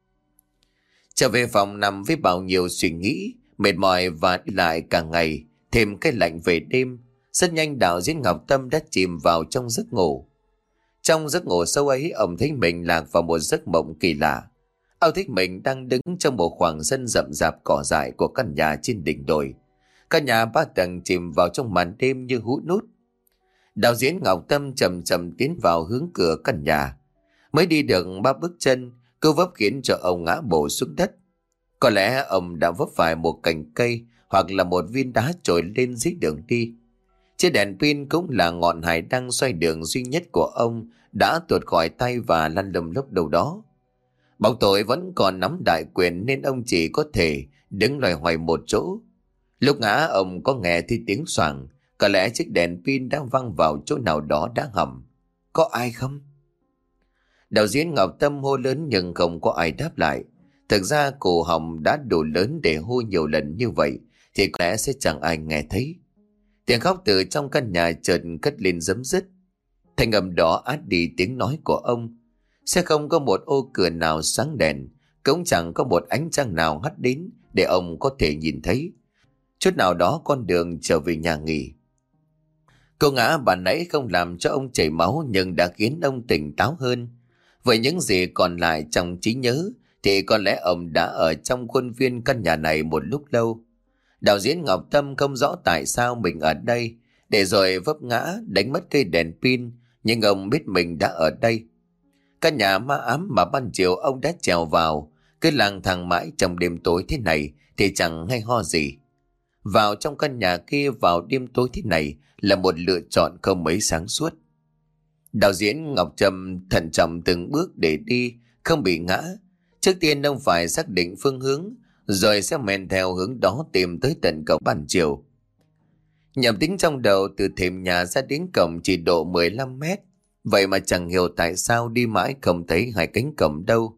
Trở về phòng nằm với bao nhiêu suy nghĩ, mệt mỏi và đi lại cả ngày, thêm cái lạnh về đêm. Rất nhanh đạo diễn Ngọc Tâm đã chìm vào trong giấc ngủ. Trong giấc ngủ sâu ấy, ông thấy mình lạc vào một giấc mộng kỳ lạ. Ông thấy mình đang đứng trong một khoảng sân rậm rạp cỏ dại của căn nhà trên đỉnh đồi. Căn nhà 3 tầng chìm vào trong màn đêm như hũ nút. Đạo diễn Ngọc Tâm chậm chậm tiến vào hướng cửa căn nhà. Mới đi được 3 bước chân, cú vấp khiến cho ông ngã bổ xuống đất. Có lẽ ông đã vấp phải một cành cây hoặc là một viên đá trồi lên dưới đường đi. Chiếc đèn pin cũng là ngọn hải đăng xoay đường duy nhất của ông đã tuột khỏi tay và lăn lầm lốc đâu đó. Bóng tối vẫn còn nắm đại quyền nên ông chỉ có thể đứng loài hoài một chỗ. Lúc ngã ông có nghe thấy tiếng xoàng, có lẽ chiếc đèn pin đã văng vào chỗ nào đó đã hầm. Có ai không? Đạo diễn Ngọc Tâm hô lớn nhưng không có ai đáp lại. Thực ra cổ họng đã đủ lớn để hô nhiều lần như vậy thì có lẽ sẽ chẳng ai nghe thấy. Tiếng khóc từ trong căn nhà chợt cất lên rấm rứt. Thanh âm đó át đi tiếng nói của ông. Sẽ không có một ô cửa nào sáng đèn, cũng chẳng có một ánh trăng nào hắt đến để ông có thể nhìn thấy chút nào đó con đường trở về nhà nghỉ. Cô ngã bà nãy không làm cho ông chảy máu nhưng đã khiến ông tỉnh táo hơn. Vậy những gì còn lại trong trí nhớ thì có lẽ ông đã ở trong khuôn viên căn nhà này một lúc lâu. Đạo diễn Ngọc Tâm không rõ tại sao mình ở đây, để rồi vấp ngã đánh mất cây đèn pin, nhưng ông biết mình đã ở đây. Căn nhà ma ám mà ban chiều ông đã trèo vào, cứ lang thang mãi trong đêm tối thế này thì chẳng hay ho gì. Vào trong căn nhà kia vào đêm tối thế này là một lựa chọn không mấy sáng suốt. Đạo diễn Ngọc Trâm thận trọng từng bước để đi, không bị ngã. Trước tiên ông phải xác định phương hướng, rồi sẽ men theo hướng đó tìm tới tận cổng Ban Triều. Nhầm tính trong đầu từ thềm nhà ra đến cổng chỉ độ 15 mét. Vậy mà chẳng hiểu tại sao đi mãi không thấy hai cánh cổng đâu.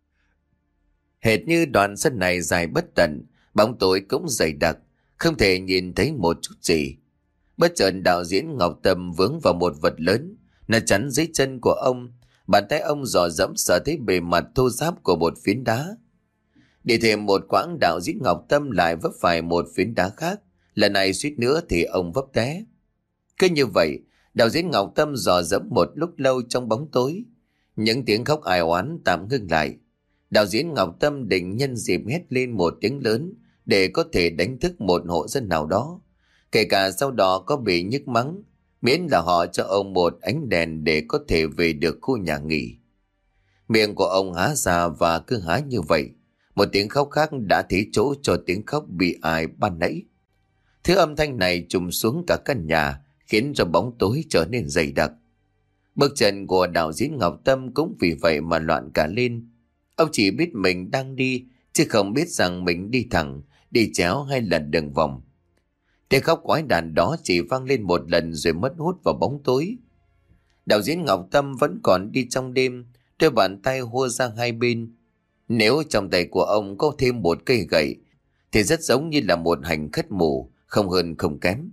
Hệt như đoạn sân này dài bất tận, bóng tối cũng dày đặc, không thể nhìn thấy một chút gì. Bất chợt đạo diễn Ngọc Tâm vướng vào một vật lớn, nó chắn dưới chân của ông. Bàn tay ông dò dẫm sợ thấy bề mặt thô ráp của một phiến đá. Đi thêm một quãng, đạo diễn Ngọc Tâm lại vấp phải một phiến đá khác. Lần này suýt nữa thì ông vấp té. Cứ như vậy, đạo diễn Ngọc Tâm dò dẫm một lúc lâu trong bóng tối. Những tiếng khóc ai oán tạm ngưng lại. Đạo diễn Ngọc Tâm định nhân dịp hét lên một tiếng lớn để có thể đánh thức một hộ dân nào đó. Kể cả sau đó có bị nhức mắng, miễn là họ cho ông một ánh đèn để có thể về được khu nhà nghỉ. Miệng của ông há ra và cứ há như vậy. Một tiếng khóc khác đã thấy chỗ cho tiếng khóc bị ai ban nãy. Thứ âm thanh này trùm xuống cả căn nhà, khiến cho bóng tối trở nên dày đặc. Bước chân của đạo diễn Ngọc Tâm cũng vì vậy mà loạn cả lên. Ông chỉ biết mình đang đi, chứ không biết rằng mình đi thẳng, đi chéo hay là đường vòng. Tiếng khóc quái đản đó chỉ vang lên một lần rồi mất hút vào bóng tối. Đạo diễn Ngọc Tâm vẫn còn đi trong đêm, đôi bàn tay hua ra hai bên. Nếu trong tay của ông có thêm một cây gậy, thì rất giống như là một hành khất mù, không hơn không kém.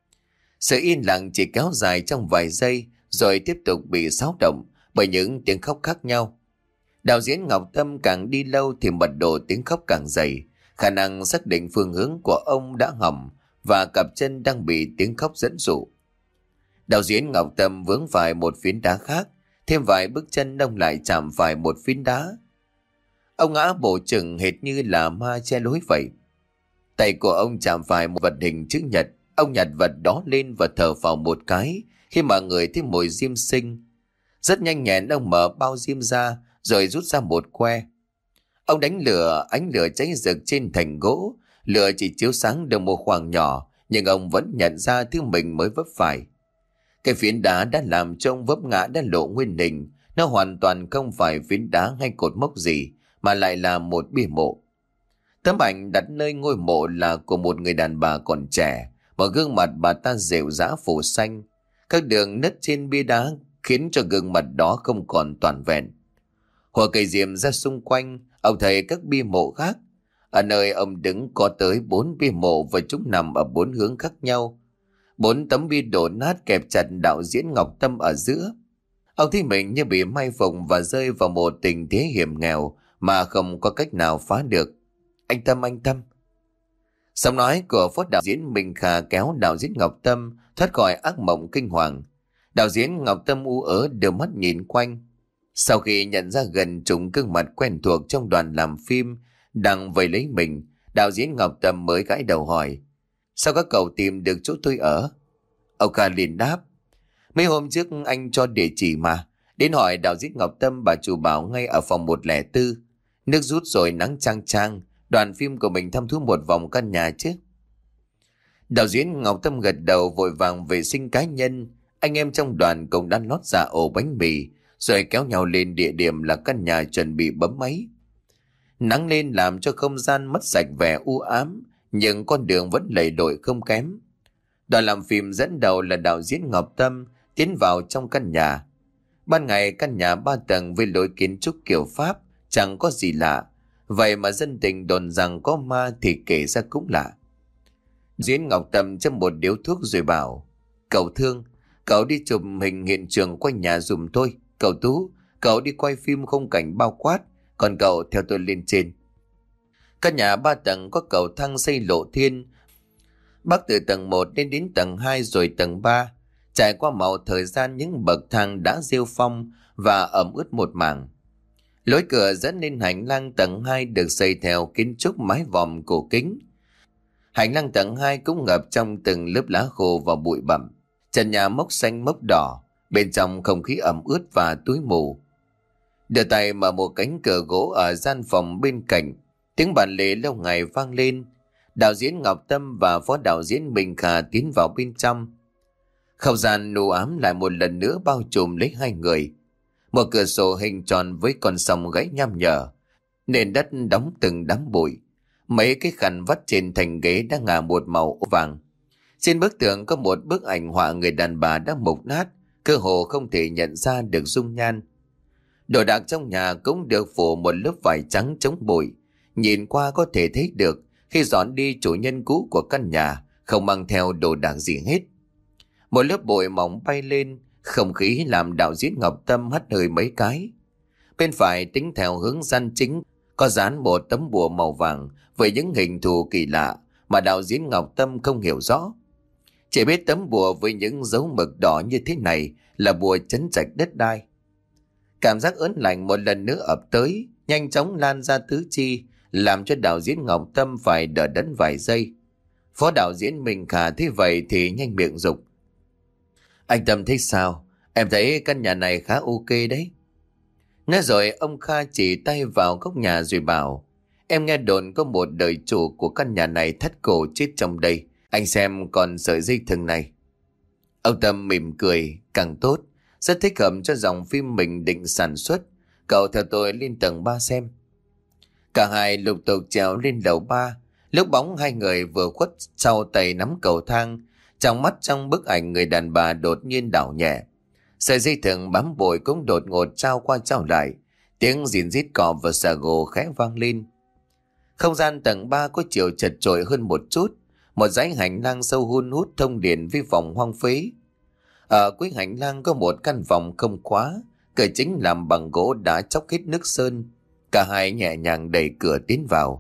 Sự yên lặng chỉ kéo dài trong vài giây, rồi tiếp tục bị xáo động bởi những tiếng khóc khác nhau. Đạo diễn Ngọc Tâm càng đi lâu thì mật độ tiếng khóc càng dày, khả năng xác định phương hướng của ông đã hỏng và cặp chân đang bị tiếng khóc dẫn dụ. Đạo diễn Ngọc Tâm vướng phải một phiến đá khác, thêm vài bước chân ông lại chạm phải một phiến đá. Ông ngã bổ chừng hệt như là ma che lối vậy. Tay của ông chạm phải một vật hình chữ nhật, ông nhặt vật đó lên và thở phào một cái khi mà người thấy mùi diêm sinh. Rất nhanh nhẹn ông mở bao diêm ra rồi rút ra một que. Ông đánh lửa, ánh lửa cháy rực trên thành gỗ, lửa chỉ chiếu sáng được một khoảng nhỏ, nhưng ông vẫn nhận ra thứ mình mới vấp phải. Cái phiến đá đã làm cho ông vấp ngã đã lộ nguyên hình, nó hoàn toàn không phải phiến đá hay cột mốc gì, mà lại là một bia mộ. Tấm ảnh đặt nơi ngôi mộ là của một người đàn bà còn trẻ, mà gương mặt bà ta rệu rã phủ xanh. Các đường nứt trên bia đá khiến cho gương mặt đó không còn toàn vẹn. Hoa cây diêm ra xung quanh, ông thấy các bia mộ khác. Ở nơi ông đứng có tới 4 bia mộ và chúng nằm ở 4 hướng khác nhau. 4 tấm bia đổ nát kẹp chặt đạo diễn Ngọc Tâm ở giữa. Ông thấy mình như bị may phục và rơi vào một tình thế hiểm nghèo mà không có cách nào phá được. Anh Tâm, anh Tâm. Giọng nói của phó đạo diễn Minh Kha kéo đạo diễn Ngọc Tâm thoát khỏi ác mộng kinh hoàng. Đạo diễn Ngọc Tâm u ớ đưa mắt nhìn quanh. Sau khi nhận ra gần trùng gương mặt quen thuộc trong đoàn làm phim đang vây lấy mình, đạo diễn Ngọc Tâm mới gãi đầu hỏi: sao các cậu tìm được chỗ tôi ở? Ông Kha liền đáp: mấy hôm trước anh cho địa chỉ mà. Đến hỏi đạo diễn Ngọc Tâm, bà chủ bảo ngay ở phòng 104. Nước rút rồi nắng chang chang, đoàn phim của mình thăm thú một vòng căn nhà chứ. Đạo diễn Ngọc Tâm gật đầu vội vàng vệ sinh cá nhân. Anh em trong đoàn cũng đã lót dạ ổ bánh mì, rồi kéo nhau lên địa điểm là căn nhà chuẩn bị bấm máy. Nắng lên làm cho không gian mất sạch vẻ u ám, nhưng con đường vẫn lầy lội không kém. Đoàn làm phim dẫn đầu là đạo diễn Ngọc Tâm tiến vào trong căn nhà. Ban ngày căn nhà 3 tầng với lối kiến trúc kiểu Pháp, chẳng có gì lạ. Vậy mà dân tình đồn rằng có ma thì kể ra cũng lạ. Diễn Ngọc Tâm châm một điếu thuốc rồi bảo: cậu Thương, cậu đi chụp hình hiện trường quanh nhà dùm tôi. Cậu Tú, cậu đi quay phim khung cảnh bao quát, còn cậu theo tôi lên trên. Căn nhà 3 tầng có cầu thang xây lộ thiên, bắc từ tầng 1 đến tầng 2 rồi tầng 3. Trải qua màu thời gian, những bậc thang đã rêu phong và ẩm ướt một mảng. Lối cửa dẫn lên hành lang tầng 2 được xây theo kiến trúc mái vòm cổ kính. Hành lang tầng 2 cũng ngập trong từng lớp lá khô và bụi bặm. Trần nhà mốc xanh mốc đỏ, bên trong không khí ẩm ướt và túi mù. Đưa tay mở một cánh cửa gỗ ở gian phòng bên cạnh, tiếng bàn lề lâu ngày vang lên. Đạo diễn Ngọc Tâm và phó đạo diễn Minh Kha tiến vào bên trong. Không gian u ám lại một lần nữa bao trùm lấy hai người. Một cửa sổ hình tròn với con sông gãy nham nhở, nền đất đóng từng đám bụi. Mấy cái khăn vắt trên thành ghế đã ngả một màu vàng. Trên bức tường có một bức ảnh họa người đàn bà đã mục nát, cơ hồ không thể nhận ra được dung nhan. Đồ đạc trong nhà cũng được phủ một lớp vải trắng chống bụi. Nhìn qua có thể thấy được khi dọn đi chủ nhân cũ của căn nhà không mang theo đồ đạc gì hết. Một lớp bụi mỏng bay lên, không khí làm đạo diễn Ngọc Tâm hắt hơi mấy cái. Bên phải tính theo hướng gian chính có dán một tấm bùa màu vàng với những hình thù kỳ lạ mà đạo diễn Ngọc Tâm không hiểu rõ. Chỉ biết tấm bùa với những dấu mực đỏ như thế này là bùa trấn trạch đất đai. Cảm giác ớn lạnh một lần nữa ập tới, nhanh chóng lan ra tứ chi, làm cho đạo diễn Ngọc Tâm phải đỡ đẫn vài giây. Phó đạo diễn Minh Khả thấy vậy thì nhanh miệng dục: "Anh Tâm thích sao? Em thấy căn nhà này khá ok đấy." Nói rồi ông Kha chỉ tay vào góc nhà rồi bảo: "Em nghe đồn có một đời chủ của căn nhà này thắt cổ chết trong đây. Anh xem còn sợi dây thừng này." Ông Tâm mỉm cười: "Càng tốt, rất thích hợp cho dòng phim mình định sản xuất. Cậu theo tôi lên tầng 3 xem." Cả hai lục tục trèo lên lầu 3. Lúc bóng hai người vừa khuất sau tay nắm cầu thang, trong mắt trong bức ảnh người đàn bà đột nhiên đảo nhẹ. Sợi dây thừng bám bội cũng đột ngột trao qua trao lại, tiếng rìn rít cỏ và xà gồ khẽ vang lên. Không gian tầng 3 có chiều chật chội hơn một chút, một dãy hành lang sâu hun hút thông điện với phòng hoang phế. Ở cuối hành lang có một căn phòng không khóa, cửa chính làm bằng gỗ đã chóc hết nước sơn. Cả hai nhẹ nhàng đẩy cửa tiến vào.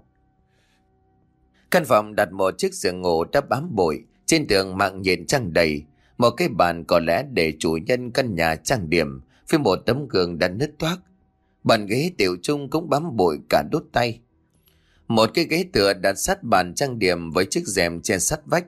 Căn phòng đặt một chiếc giường ngủ đã bám bụi, trên tường mạng nhện trăng đầy. Một cái bàn có lẽ để chủ nhân căn nhà trang điểm, với một tấm gương đã nứt toác. Bàn ghế tiểu chung cũng bám bụi cả đốt tay. Một cái ghế tựa đặt sát bàn trang điểm với chiếc rèm che sắt vách.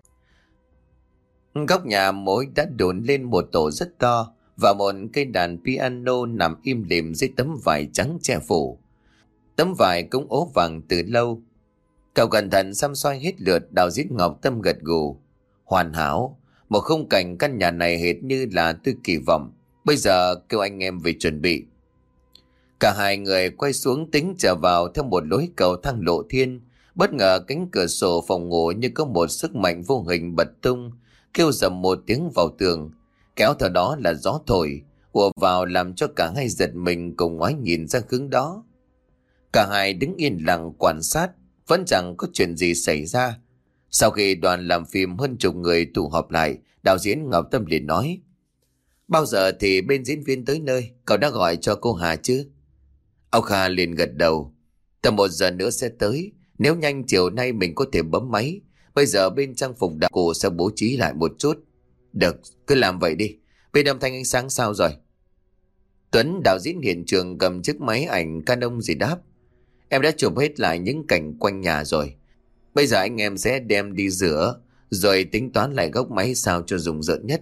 Góc nhà mỗi đã đốn lên một tổ rất to, và một cây đàn piano nằm im lìm dưới tấm vải trắng che phủ. Tấm vải cũng ố vàng từ lâu. Cậu cẩn thận xăm soi hết lượt, đạo diễn Ngọc Tâm gật gù: "Hoàn hảo, một khung cảnh căn nhà này hệt như là tôi kỳ vọng. Bây giờ kêu anh em về chuẩn bị." Cả hai người quay xuống tính trở vào theo một lối cầu thang lộ thiên. Bất ngờ cánh cửa sổ phòng ngủ như có một sức mạnh vô hình bật tung, kêu rầm một tiếng vào tường, kéo theo đó là gió thổi ùa vào làm cho cả hai giật mình cùng ngoái nhìn ra hướng đó. Cả hai đứng yên lặng quan sát, vẫn chẳng có chuyện gì xảy ra. Sau khi đoàn làm phim hơn chục người tụ họp lại, đạo diễn Ngọc Tâm liền nói: "Bao giờ thì bên diễn viên tới nơi? Cậu đã gọi cho cô Hà chứ?" Ông Kha liền gật đầu: "Tầm 1 giờ nữa sẽ tới. Nếu nhanh chiều nay mình có thể bấm máy. Bây giờ bên trang phục đạo cụ sẽ bố trí lại một chút." "Được, cứ làm vậy đi. Bên âm thanh ánh sáng sao rồi?" Tuấn, đạo diễn hiện trường, cầm chiếc máy ảnh Canon gì đáp: "Em đã chụp hết lại những cảnh quanh nhà rồi. Bây giờ anh em sẽ đem đi rửa, rồi tính toán lại góc máy sao cho rùng rợn nhất."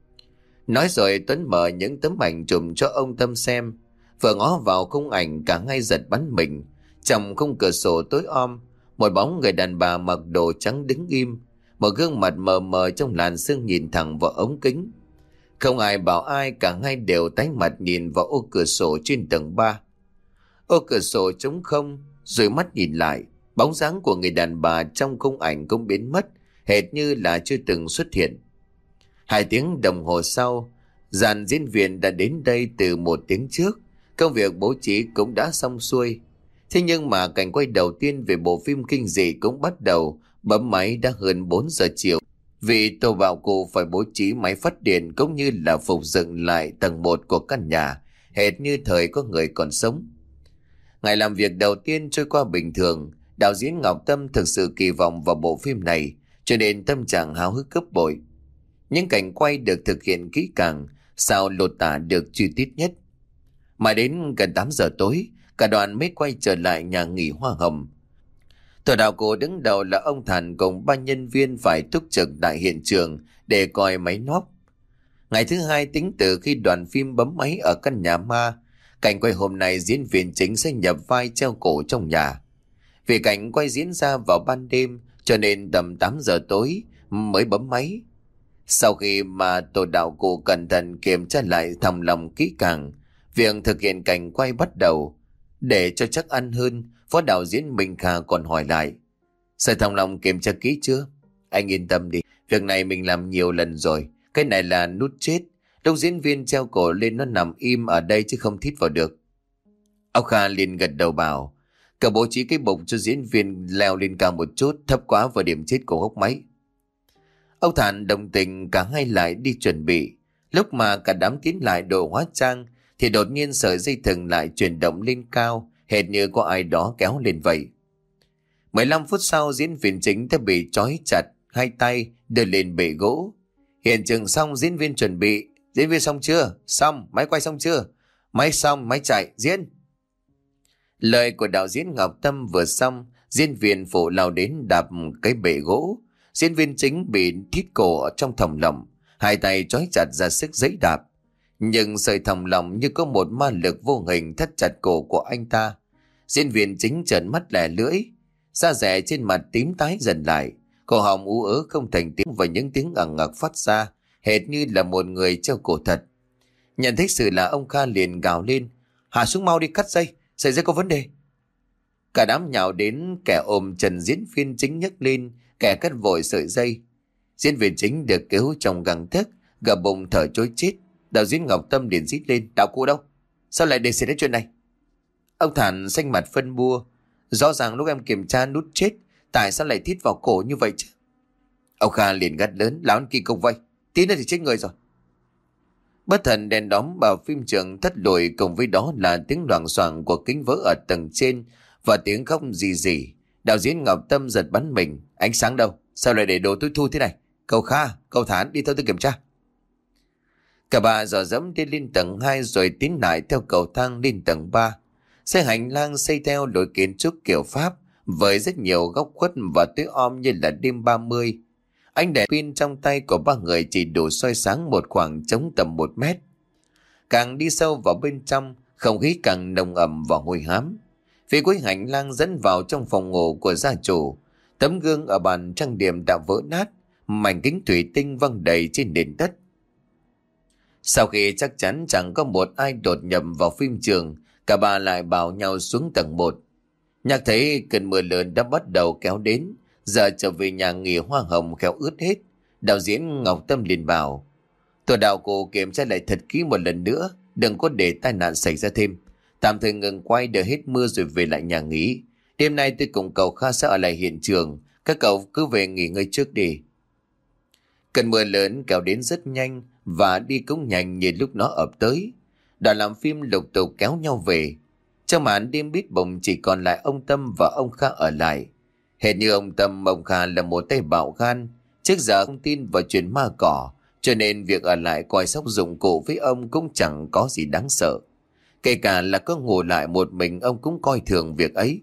Nói rồi Tuấn mở những tấm ảnh chụp cho ông Tâm xem. Vừa ngó vào khung ảnh, cả hai giật bắn mình. Trong khung cửa sổ tối om, một bóng người đàn bà mặc đồ trắng đứng im, một gương mặt mờ mờ trong làn sương nhìn thẳng vào ống kính. Không ai bảo ai, cả hai đều tái mặt nhìn vào ô cửa sổ trên tầng 3. Ô cửa sổ trống không, rồi mắt nhìn lại, bóng dáng của người đàn bà trong khung ảnh cũng biến mất, hệt như là chưa từng xuất hiện. 2 tiếng đồng hồ sau, dàn diễn viên đã đến đây từ 1 tiếng trước. Công việc bố trí cũng đã xong xuôi. Thế nhưng mà cảnh quay đầu tiên về bộ phim kinh dị cũng bắt đầu. Bấm máy đã hơn 4 giờ chiều, vì tổ bảo cụ phải bố trí máy phát điện cũng như là phục dựng lại tầng 1 của căn nhà, hệt như thời có người còn sống. Ngày làm việc đầu tiên trôi qua bình thường. Đạo diễn Ngọc Tâm thực sự kỳ vọng vào bộ phim này, cho nên tâm trạng háo hức gấp bội. Những cảnh quay được thực hiện kỹ càng, sao lột tả được chi tiết nhất. Mà đến gần 8 giờ tối, cả đoàn mới quay trở lại nhà nghỉ Hoa Hồng. Tổ đạo cụ đứng đầu là ông Thành cùng 3 nhân viên phải túc trực tại hiện trường để coi máy nóp. Ngày thứ 2 tính từ khi đoàn phim bấm máy ở căn nhà ma, cảnh quay hôm nay diễn viên chính sẽ nhập vai treo cổ trong nhà. Vì cảnh quay diễn ra vào ban đêm, cho nên tầm 8 giờ tối mới bấm máy. Sau khi mà tổ đạo cụ cẩn thận kiểm tra lại thòng lòng kỹ càng, việc thực hiện cảnh quay bắt đầu. Để cho chắc ăn hơn, phó đạo diễn Minh Kha còn hỏi lại: Sở thòng lòng kiểm tra kỹ chưa? Anh yên tâm đi, việc này mình làm nhiều lần rồi. Cái này là nút chết. Lúc diễn viên treo cổ lên nó nằm im ở đây chứ không thít vào được. Ông Kha liền gật đầu bảo: Cậu bố trí cái bục cho diễn viên leo lên cao một chút, thấp quá vào điểm chết của góc máy. Ông Thản đồng tình, cả hai lại đi chuẩn bị. Lúc mà cả đám tiến lại đồ hóa trang thì đột nhiên sợi dây thừng lại chuyển động lên cao, hệt như có ai đó kéo lên vậy. 15 phút sau, diễn viên chính đã bị trói chặt, hai tay đưa lên bệ gỗ. Hiện trường xong, diễn viên chuẩn bị. Diễn viên xong chưa? Xong. Máy quay xong chưa? Máy xong, máy chạy, diễn. Lời của đạo diễn Ngọc Tâm vừa xong, diễn viên phụ lao đến đạp cái bệ gỗ. Diễn viên chính bị thít cổ ở trong thòng lọng, hai tay trói chặt ra sức giãy đạp. Nhưng sợi thòng lọng như có một ma lực vô hình thắt chặt cổ của anh ta. Diễn viên chính trợn mắt lẻ lưỡi, da dẻ trên mặt tím tái dần lại, cổ họng ú ớ không thành tiếng và những tiếng ẳng ngặc phát ra, hệt như là một người treo cổ thật. Nhận thấy sự là ông Kha liền gào lên: Hạ xuống mau đi, cắt dây, sợi dây có vấn đề. Cả đám nhào đến, kẻ ôm chân diễn viên chính nhấc lên, kẻ cắt vội sợi dây. Diễn viên chính được cứu trong găng tấc, gập bụng thở trối chết. Đạo diễn Ngọc Tâm liền rít lên: Đạo cụ đâu? Sao lại để xảy ra chuyện này? Ông Thản xanh mặt phân bua: Rõ ràng lúc em kiểm tra nút chết, tại sao lại thít vào cổ như vậy chứ? Ông Kha liền gắt lớn: Lão ăn kỳ công vậy, tí nữa thì chết người rồi. Bất thần đèn đóm vào phim trường thất lùi, cùng với đó là tiếng loảng xoảng của kính vỡ ở tầng trên và tiếng khóc rì rì. Đạo diễn Ngọc Tâm giật bắn mình: Ánh sáng đâu? Sao lại để đồ tối thui thế này? Cậu Kha, cậu Thản, đi theo tôi kiểm tra. Cả ba dò dẫm đi lên tầng 2 rồi tiến lại theo cầu thang lên tầng 3. Xe hành lang xây theo lối kiến trúc kiểu Pháp với rất nhiều góc khuất và tối om như là đêm 30. Ánh đèn pin trong tay của ba người chỉ đủ soi sáng một khoảng trống tầm 1 mét. Càng đi sâu vào bên trong, không khí càng nồng ẩm và hôi hám. Phía cuối hành lang dẫn vào trong phòng ngủ của gia chủ. Tấm gương ở bàn trang điểm đã vỡ nát, mảnh kính thủy tinh văng đầy trên nền đất. Sau khi chắc chắn chẳng có một ai đột nhập vào phim trường, cả ba lại bảo nhau xuống tầng 1. Nhạc thấy cơn mưa lớn đã bắt đầu kéo đến, giờ trở về nhà nghỉ hoa hồng khéo ướt hết. Đạo diễn Ngọc Tâm liền bảo: Tổ đạo cụ kiểm tra lại thật kỹ một lần nữa, đừng có để tai nạn xảy ra thêm. Tạm thời ngừng quay đợi hết mưa rồi về lại nhà nghỉ. Đêm nay tôi cùng cậu Kha sẽ ở lại hiện trường, các cậu cứ về nghỉ ngơi trước đi. Cơn mưa lớn kéo đến rất nhanh và đi cũng nhanh như lúc nó ập tới. Đoàn làm phim lục tục kéo nhau về. Trong màn đêm bít bùng chỉ còn lại ông Tâm và ông Kha ở lại. Hệt như ông Tâm, ông Kha là một tay bạo gan, trước giờ không tin vào chuyện ma cỏ, cho nên việc ở lại coi sóc dụng cụ với ông cũng chẳng có gì đáng sợ. Kể cả là có ngủ lại một mình, ông cũng coi thường việc ấy.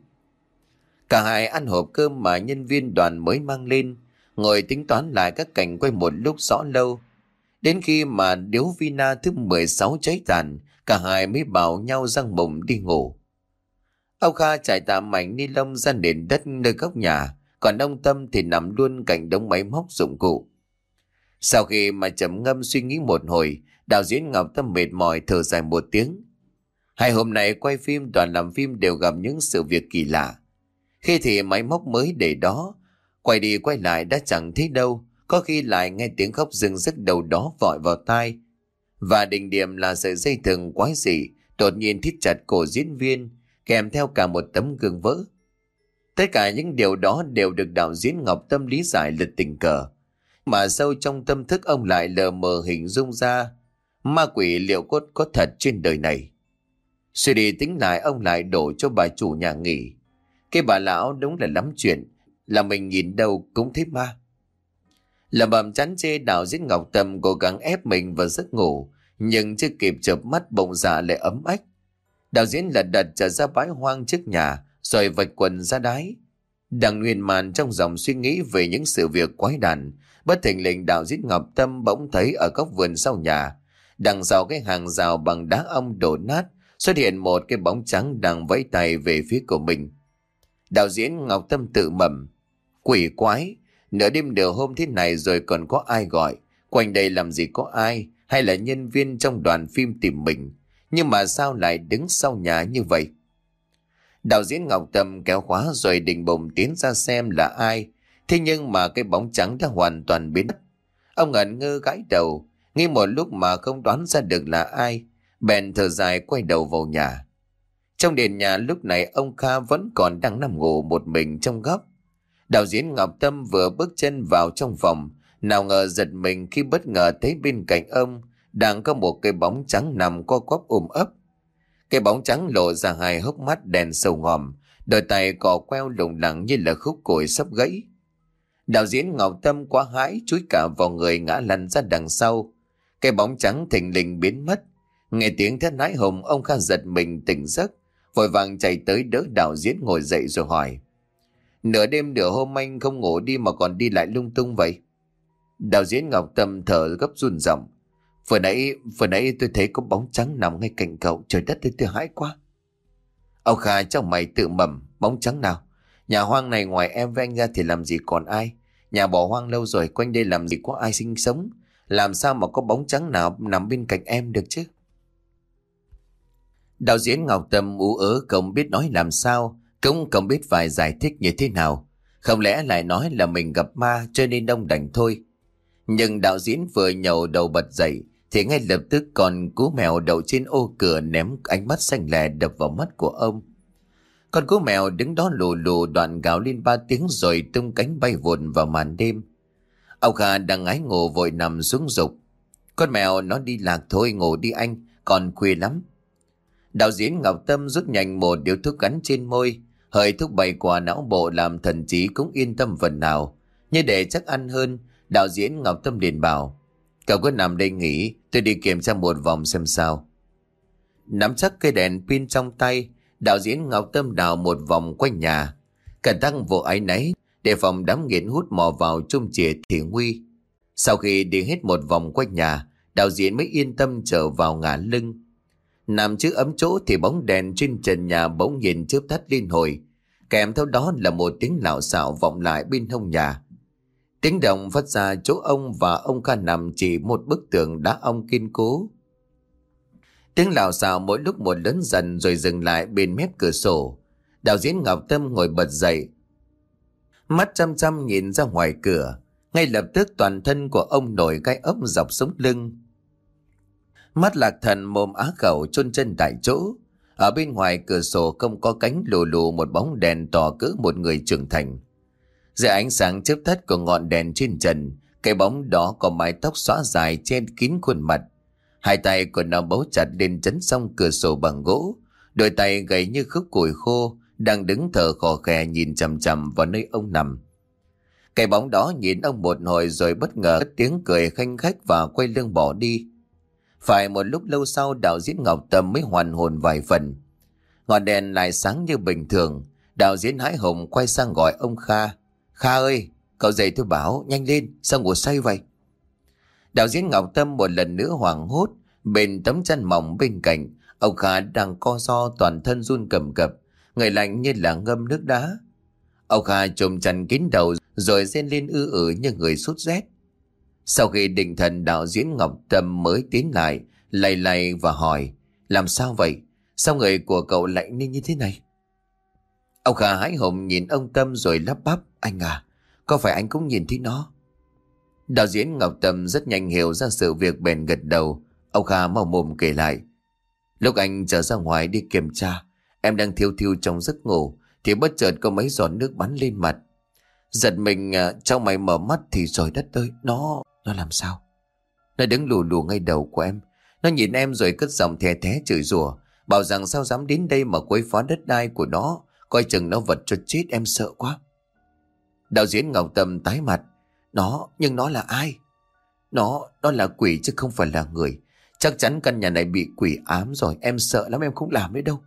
Cả hai ăn hộp cơm mà nhân viên đoàn mới mang lên, ngồi tính toán lại các cảnh quay một lúc rõ lâu. Đến khi mà điếu vina thứ 16 cháy tàn, cả hai mới bảo nhau răng mộng đi ngủ. Ông Kha trải tạm mảnh ni lông ra nền đất nơi góc nhà, còn ông Tâm thì nằm luôn cạnh đống máy móc dụng cụ. Sau khi mà trầm ngâm suy nghĩ một hồi, đạo diễn Ngọc Tâm mệt mỏi thở dài một tiếng. Hai hôm nay quay phim, đoàn làm phim đều gặp những sự việc kỳ lạ. Khi thì máy móc mới để đó, quay đi quay lại đã chẳng thấy đâu, có khi lại nghe tiếng khóc rưng rức đầu đó vội vào tai. Và đỉnh điểm là sợi dây thừng quái dị đột nhiên thít chặt cổ diễn viên, kèm theo cả một tấm gương vỡ. Tất cả những điều đó đều được đạo diễn Ngọc Tâm lý giải lật tình cờ, mà sâu trong tâm thức ông lại lờ mờ hình dung ra ma quỷ liệu có thật trên đời này. Suy đi tính lại, ông lại đổ cho bà chủ nhà nghỉ: Cái bà lão đúng là lắm chuyện, là mình nhìn đâu cũng thấy ma. Lẩm bẩm chán chê, đạo diễn Ngọc Tâm cố gắng ép mình vào giấc ngủ, nhưng chưa kịp chợp mắt bỗng dạ lại ấm ách. Đạo diễn lật đật trở ra bãi hoang trước nhà, rồi vạch quần ra đái. Đang nguyên màn trong dòng suy nghĩ về những sự việc quái đản, bất thình lình đạo diễn Ngọc Tâm bỗng thấy ở góc vườn sau nhà, đằng sau cái hàng rào bằng đá ong đổ nát, xuất hiện một cái bóng trắng đang vẫy tay về phía của mình. Đạo diễn Ngọc Tâm tự mẩm: Quỷ quái, nửa đêm nửa hôm thế này rồi còn có ai gọi, Quanh đây làm gì có ai, hay là nhân viên trong đoàn phim tìm mình, nhưng mà sao lại đứng sau nhà như vậy? Đạo diễn Ngọc Tâm kéo khóa rồi định bụng tiến ra xem là ai. Thế nhưng mà cái bóng trắng đã hoàn toàn biến mất. Ông ngẩn ngơ gãi đầu, nghĩ một lúc mà không đoán ra được là ai. Bèn thở dài quay đầu vào nhà. Trong đền nhà lúc này ông Kha vẫn còn đang nằm ngủ một mình trong góc. Đạo diễn Ngọc Tâm vừa bước chân vào trong phòng, nào ngờ giật mình khi bất ngờ thấy bên cạnh ông đang có một cái bóng trắng nằm co quắp ôm ấp. Cái bóng trắng lộ ra hai hốc mắt đèn sầu ngòm, đôi tay cò queo lủng lẳng như là khúc củi sắp gãy. Đạo diễn Ngọc Tâm quá hãi chúi cả vào người ngã lăn ra đằng sau. Cái bóng trắng thình lình biến mất. Nghe tiếng thét hãi hùng, ông Kha giật mình tỉnh giấc, vội vàng chạy tới đỡ đạo diễn ngồi dậy rồi hỏi: Nửa đêm nửa hôm anh không ngủ đi mà còn đi lại lung tung vậy? Đạo diễn Ngọc Tâm thở gấp run giọng: Vừa nãy tôi thấy có bóng trắng nằm ngay cạnh cậu, trời đất ơi tôi hãi quá. Ông Kha trong mày tự mầm: Bóng trắng nào? Nhà hoang này ngoài em với anh ra thì làm gì còn ai? Nhà bỏ hoang lâu rồi, quanh đây làm gì có ai sinh sống? Làm sao mà có bóng trắng nào nằm bên cạnh em được chứ? Đạo diễn Ngọc Tâm ú ớ không biết nói làm sao, cũng không biết phải giải thích như thế nào. Không lẽ lại nói là mình gặp ma cho nên ông đành thôi. Nhưng đạo diễn vừa nhầu đầu bật dậy thì ngay lập tức con cú mèo đậu trên ô cửa ném ánh mắt xanh lè đập vào mắt của ông. Con cú mèo đứng đó lù lù đoạn gào lên 3 tiếng rồi tung cánh bay vụn vào màn đêm. Ông Kha đang ái ngủ vội nằm xuống rục: Con mèo nó đi lạc thôi, ngủ đi anh, còn khuya lắm. Đạo diễn Ngọc Tâm rút nhanh một điếu thuốc gắn trên môi, hơi thuốc bay qua não bộ làm thần trí cũng yên tâm phần nào. Như để chắc ăn hơn, đạo diễn Ngọc Tâm liền bảo: Cậu cứ nằm đây nghỉ, tôi đi kiểm tra một vòng xem sao. Nắm chắc cây đèn pin trong tay, đạo diễn Ngọc Tâm đào một vòng quanh nhà. Cẩn thận vô áy náy để phòng đám nghiện hút mò vào chung chìa thì nguy. Sau khi đi hết một vòng quanh nhà, đạo diễn mới yên tâm trở vào ngả lưng. Nằm chứ ấm chỗ thì bóng đèn trên trần nhà bỗng nhiên chớp tắt liên hồi, kèm theo đó là một tiếng lạo xạo vọng lại bên hông nhà. Tiếng động phát ra chỗ ông và ông Kha nằm chỉ một bức tường đá ong kiên cố. Tiếng lạo xạo mỗi lúc một lớn dần rồi dừng lại bên mép cửa sổ. Đạo diễn Ngọc Tâm ngồi bật dậy, mắt chăm chăm nhìn ra ngoài cửa. Ngay lập tức toàn thân của ông nổi gai ốc dọc sống lưng. Mắt lạc thần, mồm á khẩu, chôn chân tại chỗ. Ở bên ngoài cửa sổ không có cánh lù lù một bóng đèn to cỡ một người trưởng thành. Dưới ánh sáng chớp tắt của ngọn đèn trên trần, cái bóng đó có mái tóc xõa dài che kín khuôn mặt. Hai tay của nó bấu chặt lên chắn song cửa sổ bằng gỗ, đôi tay gầy như khúc củi khô, đang đứng thở khò khè nhìn chằm chằm vào nơi ông nằm. Cái bóng đó nhìn ông một hồi rồi bất ngờ cất tiếng cười khanh khách và quay lưng bỏ đi. Phải một lúc lâu sau, đạo diễn Ngọc Tâm mới hoàn hồn vài phần. Ngọn đèn lại sáng như bình thường. Đạo diễn hãi hùng quay sang gọi ông Kha: Kha ơi, cậu dậy tôi bảo, nhanh lên, sao ngủ say vậy? Đạo diễn Ngọc Tâm một lần nữa hoảng hốt. Bên tấm chăn mỏng bên cạnh, ông Kha đang co ro toàn thân run cầm cập, người lạnh như là ngâm nước đá. Ông Kha trùm chăn kín đầu rồi rên lên như người sốt rét. Sau khi định thần, đạo diễn Ngọc Tâm mới tiến lại, lay lay và hỏi: Làm sao vậy? Sao người của cậu lạnh như thế này? Ông Kha hãi hùng nhìn ông Tâm rồi lắp bắp: Anh à, có phải anh cũng nhìn thấy nó? Đạo diễn Ngọc Tâm rất nhanh hiểu ra sự việc bèn gật đầu. Ông Kha mau mồm kể lại: Lúc anh trở ra ngoài đi kiểm tra, em đang thiêu thiêu trong giấc ngủ thì bất chợt có mấy giọt nước bắn lên mặt. Giật mình trong mày mở mắt thì trời đất ơi, nó làm sao? Nó đứng lù lù ngay đầu của em. Nó nhìn em rồi cất giọng thè thé chửi rủa, bảo rằng sao dám đến đây mà quấy phá đất đai của nó, coi chừng nó vật cho chết, em sợ quá. Đạo diễn Ngọc Tâm tái mặt: Nhưng nó là ai? Nó là quỷ chứ không phải là người. Chắc chắn căn nhà này bị quỷ ám rồi, em sợ lắm, em không làm nữa đâu.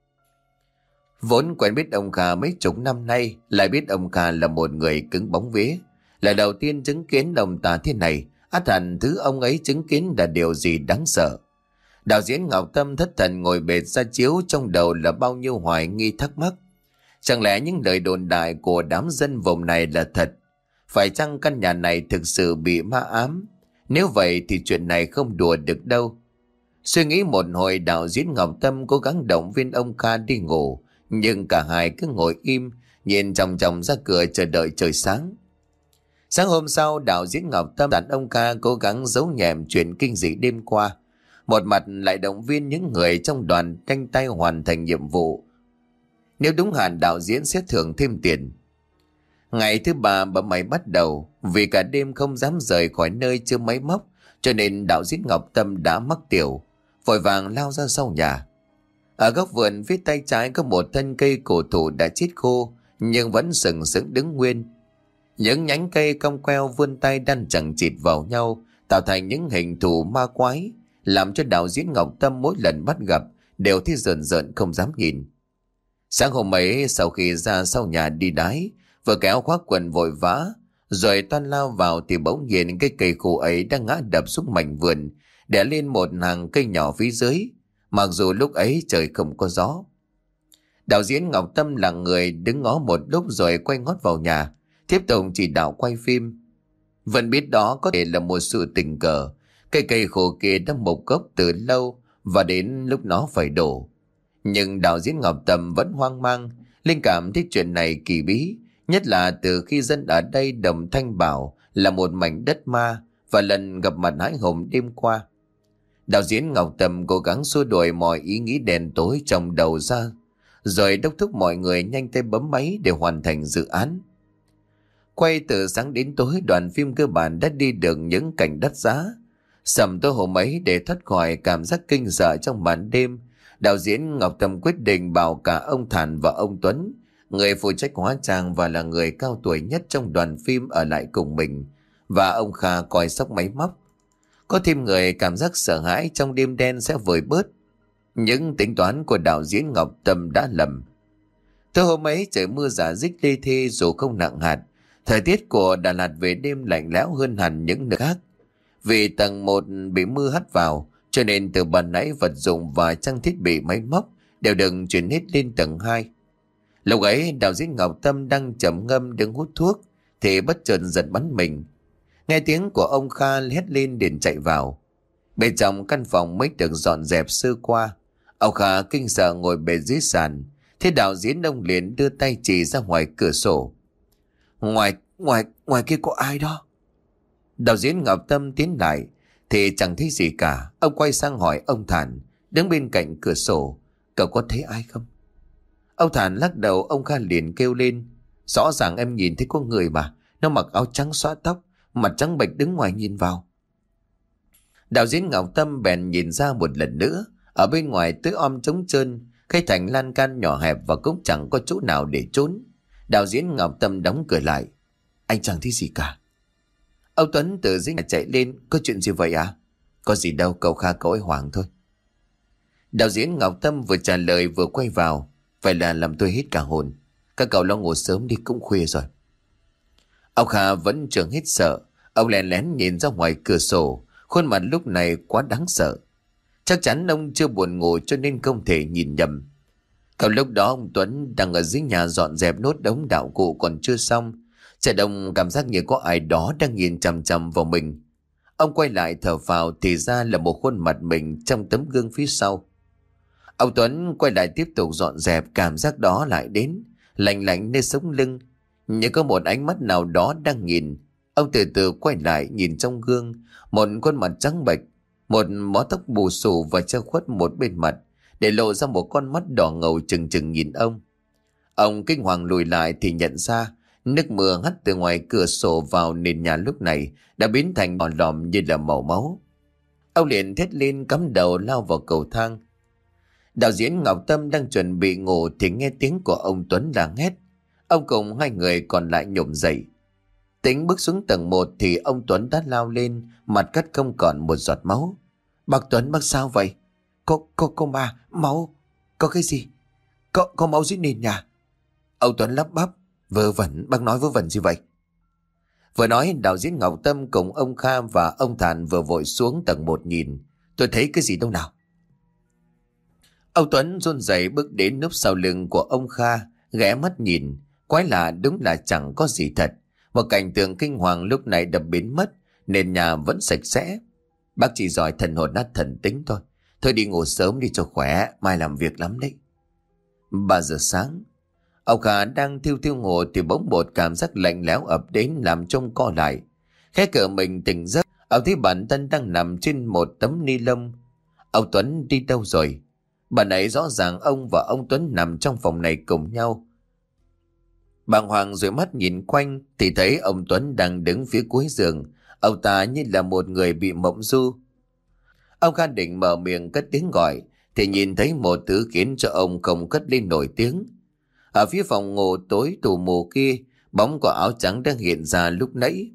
Vốn quen biết ông Kha mấy chục năm nay, lại biết ông Kha là một người cứng bóng vía. Là đầu tiên chứng kiến ông ta thế này, ắt hẳn thứ ông ấy chứng kiến là điều gì đáng sợ. Đạo diễn Ngọc Tâm thất thần ngồi bệt ra chiếu, trong đầu là bao nhiêu hoài nghi thắc mắc. Chẳng lẽ những lời đồn đại của đám dân vùng này là thật? Phải chăng căn nhà này thực sự bị ma ám? Nếu vậy thì chuyện này không đùa được đâu. Suy nghĩ một hồi, đạo diễn Ngọc Tâm cố gắng động viên ông Kha đi ngủ, nhưng cả hai cứ ngồi im, nhìn chòng chòng ra cửa chờ đợi trời sáng. Sáng hôm sau, đạo diễn Ngọc Tâm dặn ông Kha cố gắng giấu nhẹm chuyện kinh dị đêm qua. Một mặt lại động viên những người trong đoàn tranh tay hoàn thành nhiệm vụ. Nếu đúng hạn, đạo diễn sẽ thưởng thêm tiền. Ngày thứ ba bấm máy bắt đầu. Vì cả đêm không dám rời khỏi nơi chưa máy móc, cho nên đạo diễn Ngọc Tâm đã mắc tiểu, vội vàng lao ra sau nhà. Ở góc vườn phía tay trái có một thân cây cổ thụ đã chết khô, nhưng vẫn sừng sững đứng nguyên. Những nhánh cây cong queo vươn tay đan chằng chịt vào nhau, tạo thành những hình thù ma quái, làm cho đạo diễn Ngọc Tâm mỗi lần bắt gặp đều thấy rợn rợn không dám nhìn. Sáng hôm ấy, sau khi ra sau nhà đi đái, vừa kéo khoác quần vội vã rồi toan lao vào, thì bỗng nhiên cái cây khô ấy đang ngã đập xuống mảnh vườn, đè lên một hàng cây nhỏ phía dưới, mặc dù lúc ấy trời không có gió. Đạo diễn Ngọc Tâm là người đứng ngó một lúc rồi quay ngót vào nhà, tiếp tục chỉ đạo quay phim. Vẫn biết đó có thể là một sự tình cờ, cây cây khô kia đã mục gốc từ lâu và đến lúc nó phải đổ. Nhưng đạo diễn Ngọc Tâm vẫn hoang mang, linh cảm thấy chuyện này kỳ bí, nhất là từ khi dân ở đây đồng thanh bảo là một mảnh đất ma, và lần gặp mặt Hải Hùng đêm qua. Đạo diễn Ngọc Tâm cố gắng xua đuổi mọi ý nghĩ đen tối trong đầu ra, rồi đốc thúc mọi người nhanh tay bấm máy để hoàn thành dự án. Quay từ sáng đến tối, đoàn phim cơ bản đã đi được những cảnh đắt giá. Sầm tối hôm ấy, để thoát khỏi cảm giác kinh sợ trong màn đêm, đạo diễn Ngọc Tâm quyết định bảo cả ông Thản và ông Tuấn, người phụ trách hóa trang và là người cao tuổi nhất trong đoàn phim, ở lại cùng mình, và ông Kha coi sóc máy móc. Có thêm người, cảm giác sợ hãi trong đêm đen sẽ vơi bớt. Những tính toán của đạo diễn Ngọc Tâm đã lầm. Tối hôm ấy trời mưa rả rích lê thê dù không nặng hạt. Thời tiết của Đà Lạt về đêm lạnh lẽo hơn hẳn những nơi khác. Vì tầng 1 bị mưa hắt vào, cho nên từ ban nãy vật dụng và trang thiết bị máy móc đều được chuyển hết lên tầng 2. Lúc ấy đạo diễn Ngọc Tâm đang trầm ngâm đứng hút thuốc, thì bất chợt giật bắn mình. Nghe tiếng của ông Kha hét lên liền chạy vào. Bên trong căn phòng mới được dọn dẹp sơ qua, ông Kha kinh sợ ngồi bệt dưới sàn. Thế đạo diễn ông liền đưa tay chỉ ra ngoài cửa sổ. Ngoài kia có ai đó? Đạo diễn Ngọc Tâm tiến lại thì chẳng thấy gì cả. Ông quay sang hỏi ông Thản đứng bên cạnh cửa sổ, cậu có thấy ai không? Ông Thản lắc đầu. Ông Kha liền kêu lên, rõ ràng em nhìn thấy có người mà, nó mặc áo trắng xõa tóc, mặt trắng bệch đứng ngoài nhìn vào. Đạo diễn Ngọc Tâm bèn nhìn ra một lần nữa. Ở bên ngoài tối om trống trơn, cái thành lan can nhỏ hẹp và cũng chẳng có chỗ nào để trốn. Đạo diễn Ngọc Tâm đóng cửa lại. Anh chẳng thấy gì cả. Ông Tuấn từ dưới nhà chạy lên, có chuyện gì vậy à? Có gì đâu, cậu Kha cậu ấy hoảng thôi. Đạo diễn Ngọc Tâm vừa trả lời vừa quay vào. Vậy là làm tôi hết cả hồn. Các cậu lo ngủ sớm đi, cũng khuya rồi. Ông Kha vẫn chưa hết sợ. Ông lén lén nhìn ra ngoài cửa sổ, khuôn mặt lúc này quá đáng sợ. Chắc chắn ông chưa buồn ngủ cho nên không thể nhìn nhầm. Còn lúc đó ông Tuấn đang ở dưới nhà dọn dẹp nốt đống đạo cụ còn chưa xong. Chợt ông cảm giác như có ai đó đang nhìn chằm chằm vào mình. Ông quay lại thở phào thì ra là một khuôn mặt mình trong tấm gương phía sau. Ông Tuấn quay lại tiếp tục dọn dẹp, cảm giác đó lại đến, lạnh lạnh nơi sống lưng, như có một ánh mắt nào đó đang nhìn. Ông từ từ quay lại nhìn trong gương, một khuôn mặt trắng bệch, một mớ tóc bù xù và che khuất một bên mặt, để lộ ra một con mắt đỏ ngầu trừng trừng nhìn ông. Ông kinh hoàng lùi lại thì nhận ra nước mưa hắt từ ngoài cửa sổ vào nền nhà lúc này đã biến thành đỏ lòm như là màu máu. Ông liền thét lên cắm đầu lao vào cầu thang. Đạo diễn Ngọc Tâm đang chuẩn bị ngủ thì nghe tiếng của ông Tuấn đang hét. Ông cùng hai người còn lại nhổm dậy. Tính bước xuống tầng 1 thì ông Tuấn đã lao lên, mặt cắt không còn một giọt máu. Bác Tuấn, bác sao vậy? Có ma, máu. Có cái gì? Có máu dưới nền nhà. Ông Tuấn lắp bắp. Vớ vẩn, bác nói vớ vẩn gì vậy? Vừa nói, đạo diễn Ngọc Tâm cùng ông Kha và ông Thản vừa vội xuống tầng 1 nhìn. Tôi thấy cái gì đâu nào? Ông Tuấn run rẩy bước đến núp sau lưng của ông Kha, ghé mắt nhìn. Quái lạ, đúng là chẳng có gì thật. Một cảnh tượng kinh hoàng lúc này đập biến mất, nên nhà vẫn sạch sẽ. Bác chỉ giỏi thần hồn nát thần tính thôi. Thôi đi ngủ sớm đi cho khỏe, mai làm việc lắm đấy. 3 giờ sáng, ông Kha đang thiêu thiêu ngủ thì bỗng một cảm giác lạnh lẽo ập đến làm trông co lại. Khẽ cờ mình tỉnh giấc, ông thấy bản thân đang nằm trên một tấm ni lông. Ông Tuấn đi đâu rồi? Bà nãy rõ ràng ông và ông Tuấn nằm trong phòng này cùng nhau. Bàng hoàng rồi mắt nhìn quanh thì thấy ông Tuấn đang đứng phía cuối giường. Ông ta như là một người bị mộng du. Ông Kha định mở miệng cất tiếng gọi thì nhìn thấy một thứ khiến cho ông không cất lên nổi tiếng. Ở phía phòng ngủ tối tù mù kia, bóng của áo trắng đang hiện ra lúc nãy.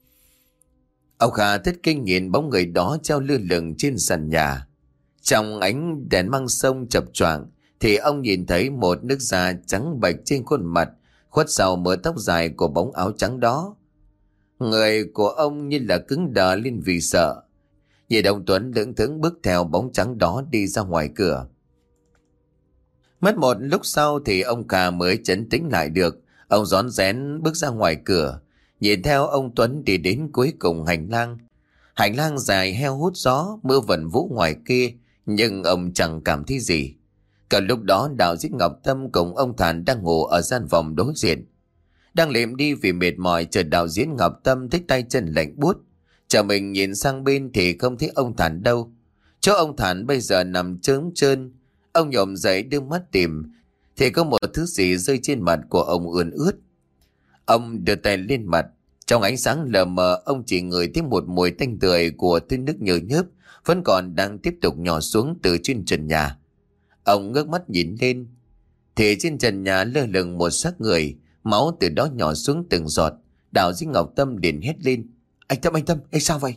Ông Kha thất kinh nhìn bóng người đó treo lơ lửng trên sàn nhà. Trong ánh đèn măng sông chập choạng thì ông nhìn thấy một nước da trắng bệch trên khuôn mặt, khuất sau mớ tóc dài của bóng áo trắng đó. Người của ông như là cứng đờ lên vì sợ. Nhìn ông Tuấn lững thững bước theo bóng trắng đó đi ra ngoài cửa. Mất một lúc sau thì ông Kha mới trấn tĩnh lại được. Ông rón rén bước ra ngoài cửa, nhìn theo ông Tuấn đi đến cuối cùng hành lang. Hành lang dài heo hút gió, mưa vẩn vũ ngoài kia, nhưng ông chẳng cảm thấy gì. Cả lúc đó Đạo Diễn Ngọc Tâm cùng ông Thản đang ngủ ở gian phòng đối diện. Đang liệm đi vì mệt mỏi, chờ Đạo Diễn Ngọc Tâm thấy tay chân lạnh buốt. Chờ mình nhìn sang bên thì không thấy ông Thản đâu. Chỗ ông Thản bây giờ nằm trớm trơn. Ông nhổm dậy đưa mắt tìm thì có một thứ gì rơi trên mặt của ông ươn ướt. Ông đưa tay lên mặt. Trong ánh sáng lờ mờ ông chỉ ngửi thấy một mùi tanh tưởi của thứ nước nhờ nhớp vẫn còn đang tiếp tục nhỏ xuống từ trên trần nhà. Ông ngước mắt nhìn lên thì trên trần nhà lơ lửng một xác người, máu từ đó nhỏ xuống từng giọt. Đạo Diễn Ngọc Tâm liền hét lên: Anh Tâm, ê sao vậy?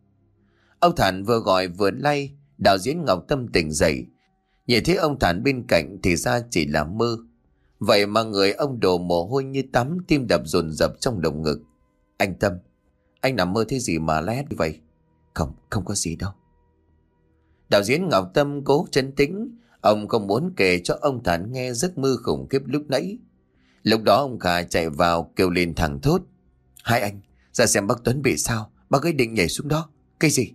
Ông Thản vừa gọi vừa lay. Đạo Diễn Ngọc Tâm tỉnh dậy, nhìn thấy ông Thản bên cạnh thì ra chỉ là mơ. Vậy mà người ông đổ mồ hôi như tắm, tim đập dồn dập trong lồng ngực. Anh Tâm, anh nằm mơ thế gì mà la hét như vậy? Không có gì đâu. Đạo Diễn Ngọc Tâm cố trấn tĩnh. Ông không muốn kể cho ông Thản nghe giấc mơ khủng khiếp lúc nãy. Lúc đó ông Kha chạy vào kêu lên thẳng thốt: Hai anh ra xem bác Tuấn bị sao, bác ấy định nhảy xuống đó. Cái gì?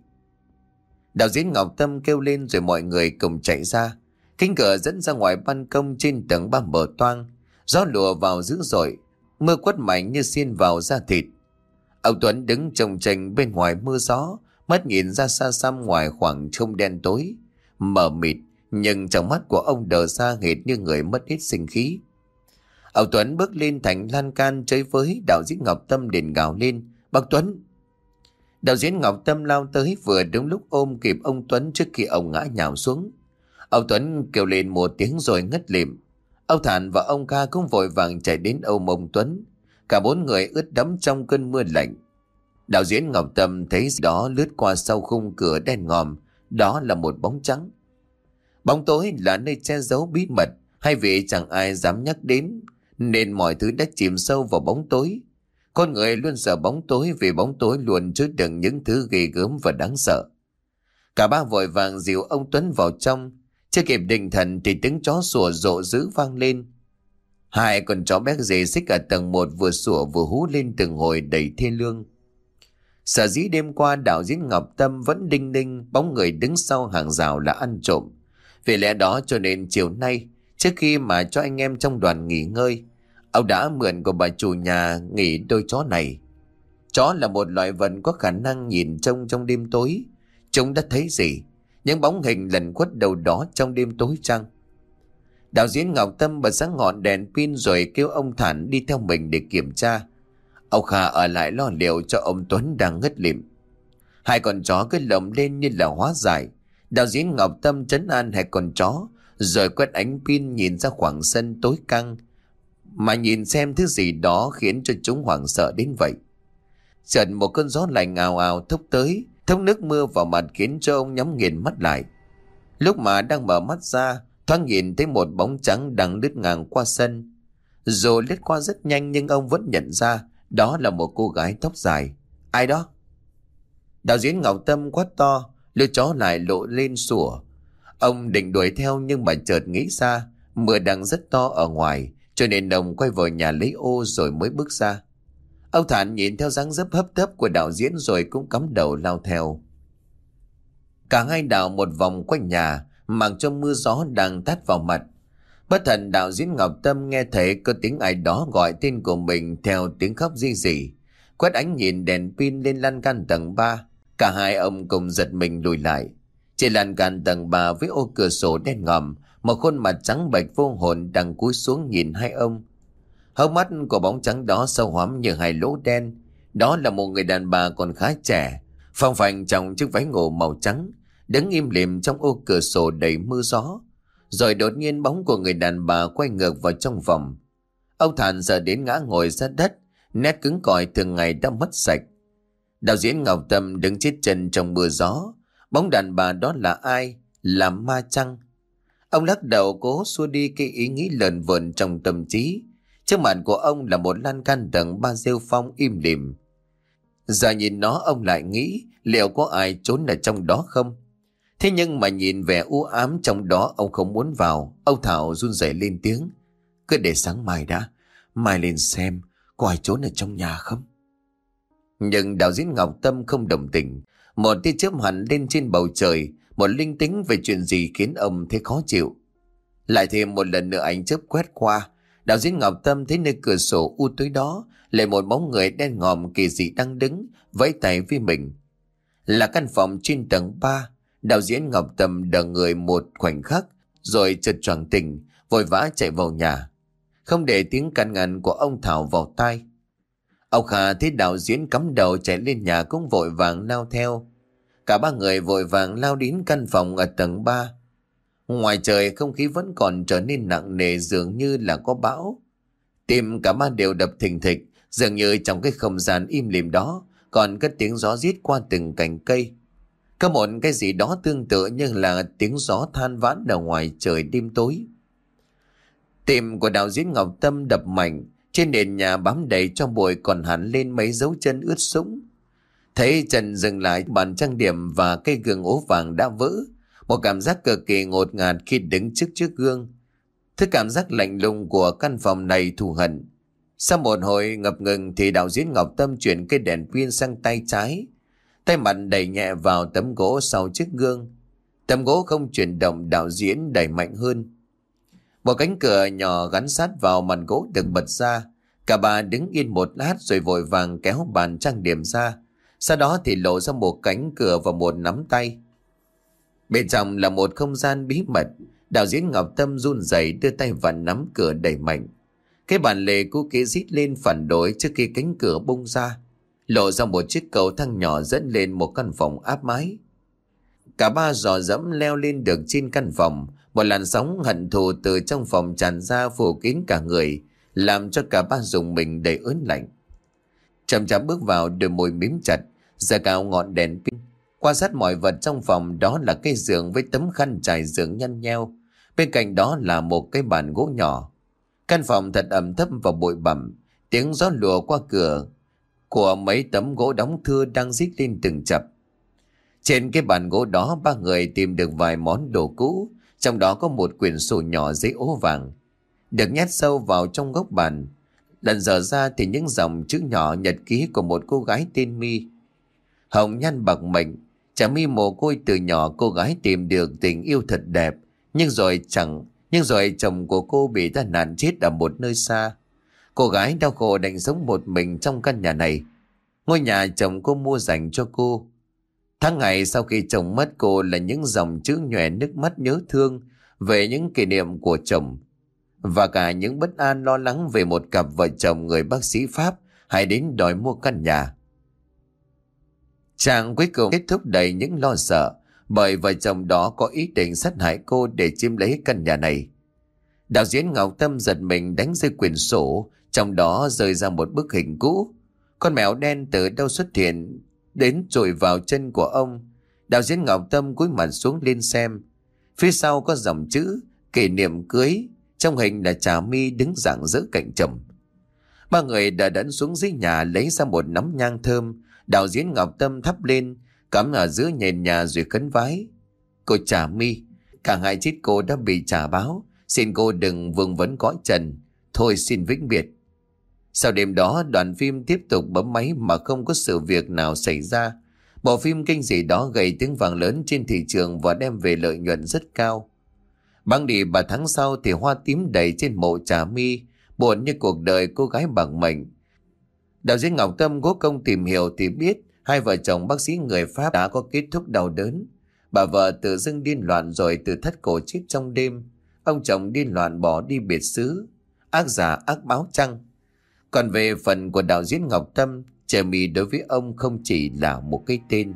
Đạo Diễn Ngọc Tâm kêu lên rồi mọi người cùng chạy ra. Cánh cửa dẫn ra ngoài ban công trên tầng 3 mở toang. Gió lùa vào dữ dội, mưa quất mạnh như xiên vào da thịt. Ông Tuấn đứng chồng chành bên ngoài mưa gió, mắt nhìn ra xa xăm ngoài khoảng không đen tối mờ mịt, nhưng trong mắt của ông đờ ra hệt như người mất hết sinh khí. Ông Tuấn bước lên thành lan can chơi với. Đạo Diễn Ngọc Tâm liền gào lên: Bác Tuấn! Đạo Diễn Ngọc Tâm lao tới vừa đúng lúc ôm kịp ông Tuấn trước khi ông ngã nhào xuống. Ông Tuấn kêu lên một tiếng rồi ngất lịm. Ông Thản và ông Kha cũng vội vàng chạy đến ôm ông Tuấn. Cả 4 người ướt đẫm trong cơn mưa lạnh. Đạo Diễn Ngọc Tâm thấy gì đó lướt qua sau khung cửa đen ngòm. Đó là một bóng trắng. Bóng tối là nơi che giấu bí mật, hay vì chẳng ai dám nhắc đến, nên mọi thứ đã chìm sâu vào bóng tối. Con người luôn sợ bóng tối vì bóng tối luôn chứa đựng những thứ ghê gớm và đáng sợ. Cả ba vội vàng dìu ông Tuấn vào trong. Chưa kịp định thần thì tiếng chó sủa rộ dữ vang lên. Hai con chó béc dê xích ở tầng 1 vừa sủa vừa hú lên từng hồi đầy thê lương. Sở dĩ đêm qua Đạo Diễn Ngọc Tâm vẫn đinh ninh bóng người đứng sau hàng rào là ăn trộm. Vì lẽ đó cho nên chiều nay, trước khi mà cho anh em trong đoàn nghỉ ngơi, ông đã mượn của bà chủ nhà nghỉ đôi chó này. Chó là một loại vật có khả năng nhìn trông trong đêm tối. Chúng đã thấy gì? Những bóng hình lẩn khuất đâu đó trong đêm tối chăng? Đạo Diễn Ngọc Tâm bật sáng ngọn đèn pin rồi kêu ông Thản đi theo mình để kiểm tra. Ông Kha ở lại lo liệu cho ông Tuấn đang ngất lịm. Hai con chó cứ lồng lên như là hóa giải. Đạo Diễn Ngọc Tâm trấn an hai con chó, rồi quét ánh pin nhìn ra khoảng sân tối căng, mà nhìn xem thứ gì đó khiến cho chúng hoảng sợ đến vậy. Chợt một cơn gió lạnh ào ào thốc tới, thốc nước mưa vào mặt khiến cho ông nhắm nghiền mắt lại. Lúc mà đang mở mắt ra, thoáng nhìn thấy một bóng trắng đang lướt ngang qua sân. Dù lướt qua rất nhanh nhưng ông vẫn nhận ra đó là một cô gái tóc dài. Ai đó? Đạo Diễn Ngọc Tâm quát to, lưỡi chó lại lộ lên sủa. Ông định đuổi theo nhưng mà chợt nghĩ ra mưa đang rất to ở ngoài, cho nên ông quay vào nhà lấy ô rồi mới bước ra. Ông Thản nhìn theo dáng dấp hấp tấp của đạo diễn rồi cũng cắm đầu lao theo. Cả hai đảo một vòng quanh nhà, mặc cho mưa gió đang tát vào mặt. Bất thần đạo diễn Ngọc Tâm nghe thấy có tiếng ai đó gọi tên của mình theo tiếng khóc ri rỉ. Quét ánh nhìn đèn pin lên lan can tầng 3. Cả hai ông cùng giật mình lùi lại. Trên lan can tầng 3 với ô cửa sổ đen ngòm, một khuôn mặt trắng bệch vô hồn đang cúi xuống nhìn hai ông. Hốc mắt của bóng trắng đó sâu hoắm như hai lỗ đen. Đó là một người đàn bà còn khá trẻ, phăng phành trong chiếc váy ngủ màu trắng, đứng im lìm trong ô cửa sổ đầy mưa gió. Rồi đột nhiên bóng của người đàn bà quay ngược vào trong phòng. Ông Thản sợ đến ngã ngồi ra đất, nét cứng cỏi thường ngày đã mất sạch. Đạo diễn Ngọc Tâm đứng chết chân trong mưa gió. Bóng đàn bà đó là ai? Là ma chăng? Ông lắc đầu cố xua đi cái ý nghĩ lờn vờn trong tâm trí. Trước mặt của ông là một lan can tầng 3 rêu phong im lìm. Giờ nhìn nó ông lại nghĩ liệu có ai trốn ở trong đó không? Thế nhưng mà nhìn vẻ u ám trong đó ông không muốn vào. Ông Thảo run rẩy lên tiếng. Cứ để sáng mai đã. Mai lên xem có ai trốn ở trong nhà không? Nhưng đạo diễn Ngọc Tâm không đồng tình. Một tia chớp hẳn lên trên bầu trời. Một linh tính về chuyện gì khiến ông thấy khó chịu. Lại thêm một lần nữa ánh chớp quét qua. Đạo diễn Ngọc Tâm thấy nơi cửa sổ u tối đó lại một bóng người đen ngòm kỳ dị đang đứng vẫy tay với mình. Là căn phòng trên tầng 3. Đạo diễn Ngọc Tâm đờ người một khoảnh khắc rồi chợt choàng tỉnh, vội vã chạy vào nhà, không để tiếng can ngăn của ông Thảo vào tai. Ông Kha thấy đạo diễn cắm đầu chạy lên nhà cũng vội vàng lao theo. Cả ba người vội vàng lao đến căn phòng ở tầng 3. Ngoài trời không khí vẫn còn trở nên nặng nề, dường như là có bão. Tim cả ba đều đập thình thịch, dường như trong cái không gian im lìm đó còn có tiếng gió rít qua từng cành cây. Có một cái gì đó tương tự như là tiếng gió than vãn ở ngoài trời đêm tối. Tim của đạo diễn Ngọc Tâm đập mạnh, trên nền nhà bám đầy cho bụi còn hẳn lên mấy dấu chân ướt sũng. Thấy chân dừng lại, bàn trang điểm và cây gương ố vàng đã vỡ. Một cảm giác cực kỳ ngột ngạt khi đứng trước gương. Thứ cảm giác lạnh lùng của căn phòng này thù hận. Sau một hồi ngập ngừng thì đạo diễn Ngọc Tâm chuyển cây đèn pin sang tay trái. Tay mặt đẩy nhẹ vào tấm gỗ sau chiếc gương. Tấm gỗ không chuyển động, đạo diễn đẩy mạnh hơn. Một cánh cửa nhỏ gắn sát vào mặt gỗ được bật ra. Cả ba đứng yên một lát rồi vội vàng kéo bàn trang điểm ra. Sau đó thì lộ ra một cánh cửa và một nắm tay. Bên trong là một không gian bí mật. Đạo diễn Ngọc Tâm run rẩy đưa tay vào nắm cửa đẩy mạnh. Cái bản lề cũ kỹ rít lên phản đối trước khi cánh cửa bung ra, lộ ra một chiếc cầu thang nhỏ dẫn lên một căn phòng áp mái. Cả ba dò dẫm leo lên được trên căn phòng. Một làn sóng hận thù từ trong phòng tràn ra phủ kín cả người, làm cho cả ba dùng mình đầy ớn lạnh. Chậm chậm bước vào, đôi môi mím chặt, giơ cao ngọn đèn pin. Quan sát mọi vật trong phòng, đó là cái giường với tấm khăn trải giường nhăn nheo. Bên cạnh đó là một cái bàn gỗ nhỏ. Căn phòng thật ẩm thấp và bụi bặm. Tiếng gió lùa qua cửa của mấy tấm gỗ đóng thưa đang rít lên từng chập. Trên cái bàn gỗ đó ba người tìm được vài món đồ cũ. Trong đó có một quyển sổ nhỏ giấy ố vàng được nhét sâu vào trong góc bàn. Lần dở ra thì những dòng chữ nhỏ nhật ký của một cô gái tên My. Hồng nhan bạc mệnh, chả Mi mồ côi từ nhỏ, cô gái tìm được tình yêu thật đẹp, nhưng rồi chồng của cô bị tai nạn chết ở một nơi xa. Cô gái đau khổ đành sống một mình trong căn nhà này, ngôi nhà chồng cô mua dành cho cô. Tháng ngày sau khi chồng mất, cô là những dòng chữ nhòe nước mắt nhớ thương về những kỷ niệm của chồng, và cả những bất an lo lắng về một cặp vợ chồng người bác sĩ Pháp hãy đến đòi mua căn nhà. Trang cuối cùng kết thúc đầy những lo sợ, bởi vợ chồng đó có ý định sát hại cô để chiếm lấy căn nhà này. Đạo diễn Ngọc Tâm giật mình đánh rơi quyển sổ, trong đó rơi ra một bức hình cũ. Con mèo đen từ đâu xuất hiện đến chội vào chân của ông. Đạo diễn Ngọc Tâm cúi mặt xuống lên xem. Phía sau có dòng chữ kỷ niệm cưới, trong hình là Trà My đứng rạng rỡ cạnh chồng. Ba người đã đẫn xuống dưới nhà lấy ra một nắm nhang thơm. Đạo diễn Ngọc Tâm thắp lên, cắm ở giữa nền nhà rồi khấn vái. Cô Trà My, cả hai chết cô đã bị trả báo, xin cô đừng vương vấn cõi trần, thôi xin vĩnh biệt. Sau đêm đó, đoàn phim tiếp tục bấm máy mà không có sự việc nào xảy ra. Bộ phim kinh dị đó gây tiếng vang lớn trên thị trường và đem về lợi nhuận rất cao. Băng đi 3 tháng sau thì hoa tím đầy trên mộ Trà My, buồn như cuộc đời cô gái bằng mệnh. Đạo diễn Ngọc Tâm cố công tìm hiểu thì biết hai vợ chồng bác sĩ người Pháp đã có kết thúc đau đớn. Bà vợ tự dưng điên loạn rồi tự thắt cổ chết trong đêm. Ông chồng điên loạn bỏ đi biệt xứ. Ác giả ác báo chăng? Còn về phần của đạo diễn Ngọc Tâm, Trà My đối với ông không chỉ là một cái tên.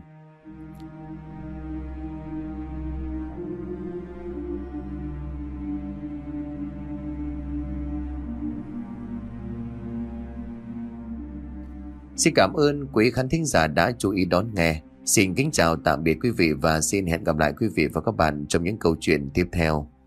Xin cảm ơn quý khán thính giả đã chú ý đón nghe. Xin kính chào tạm biệt quý vị và xin hẹn gặp lại quý vị và các bạn trong những câu chuyện tiếp theo.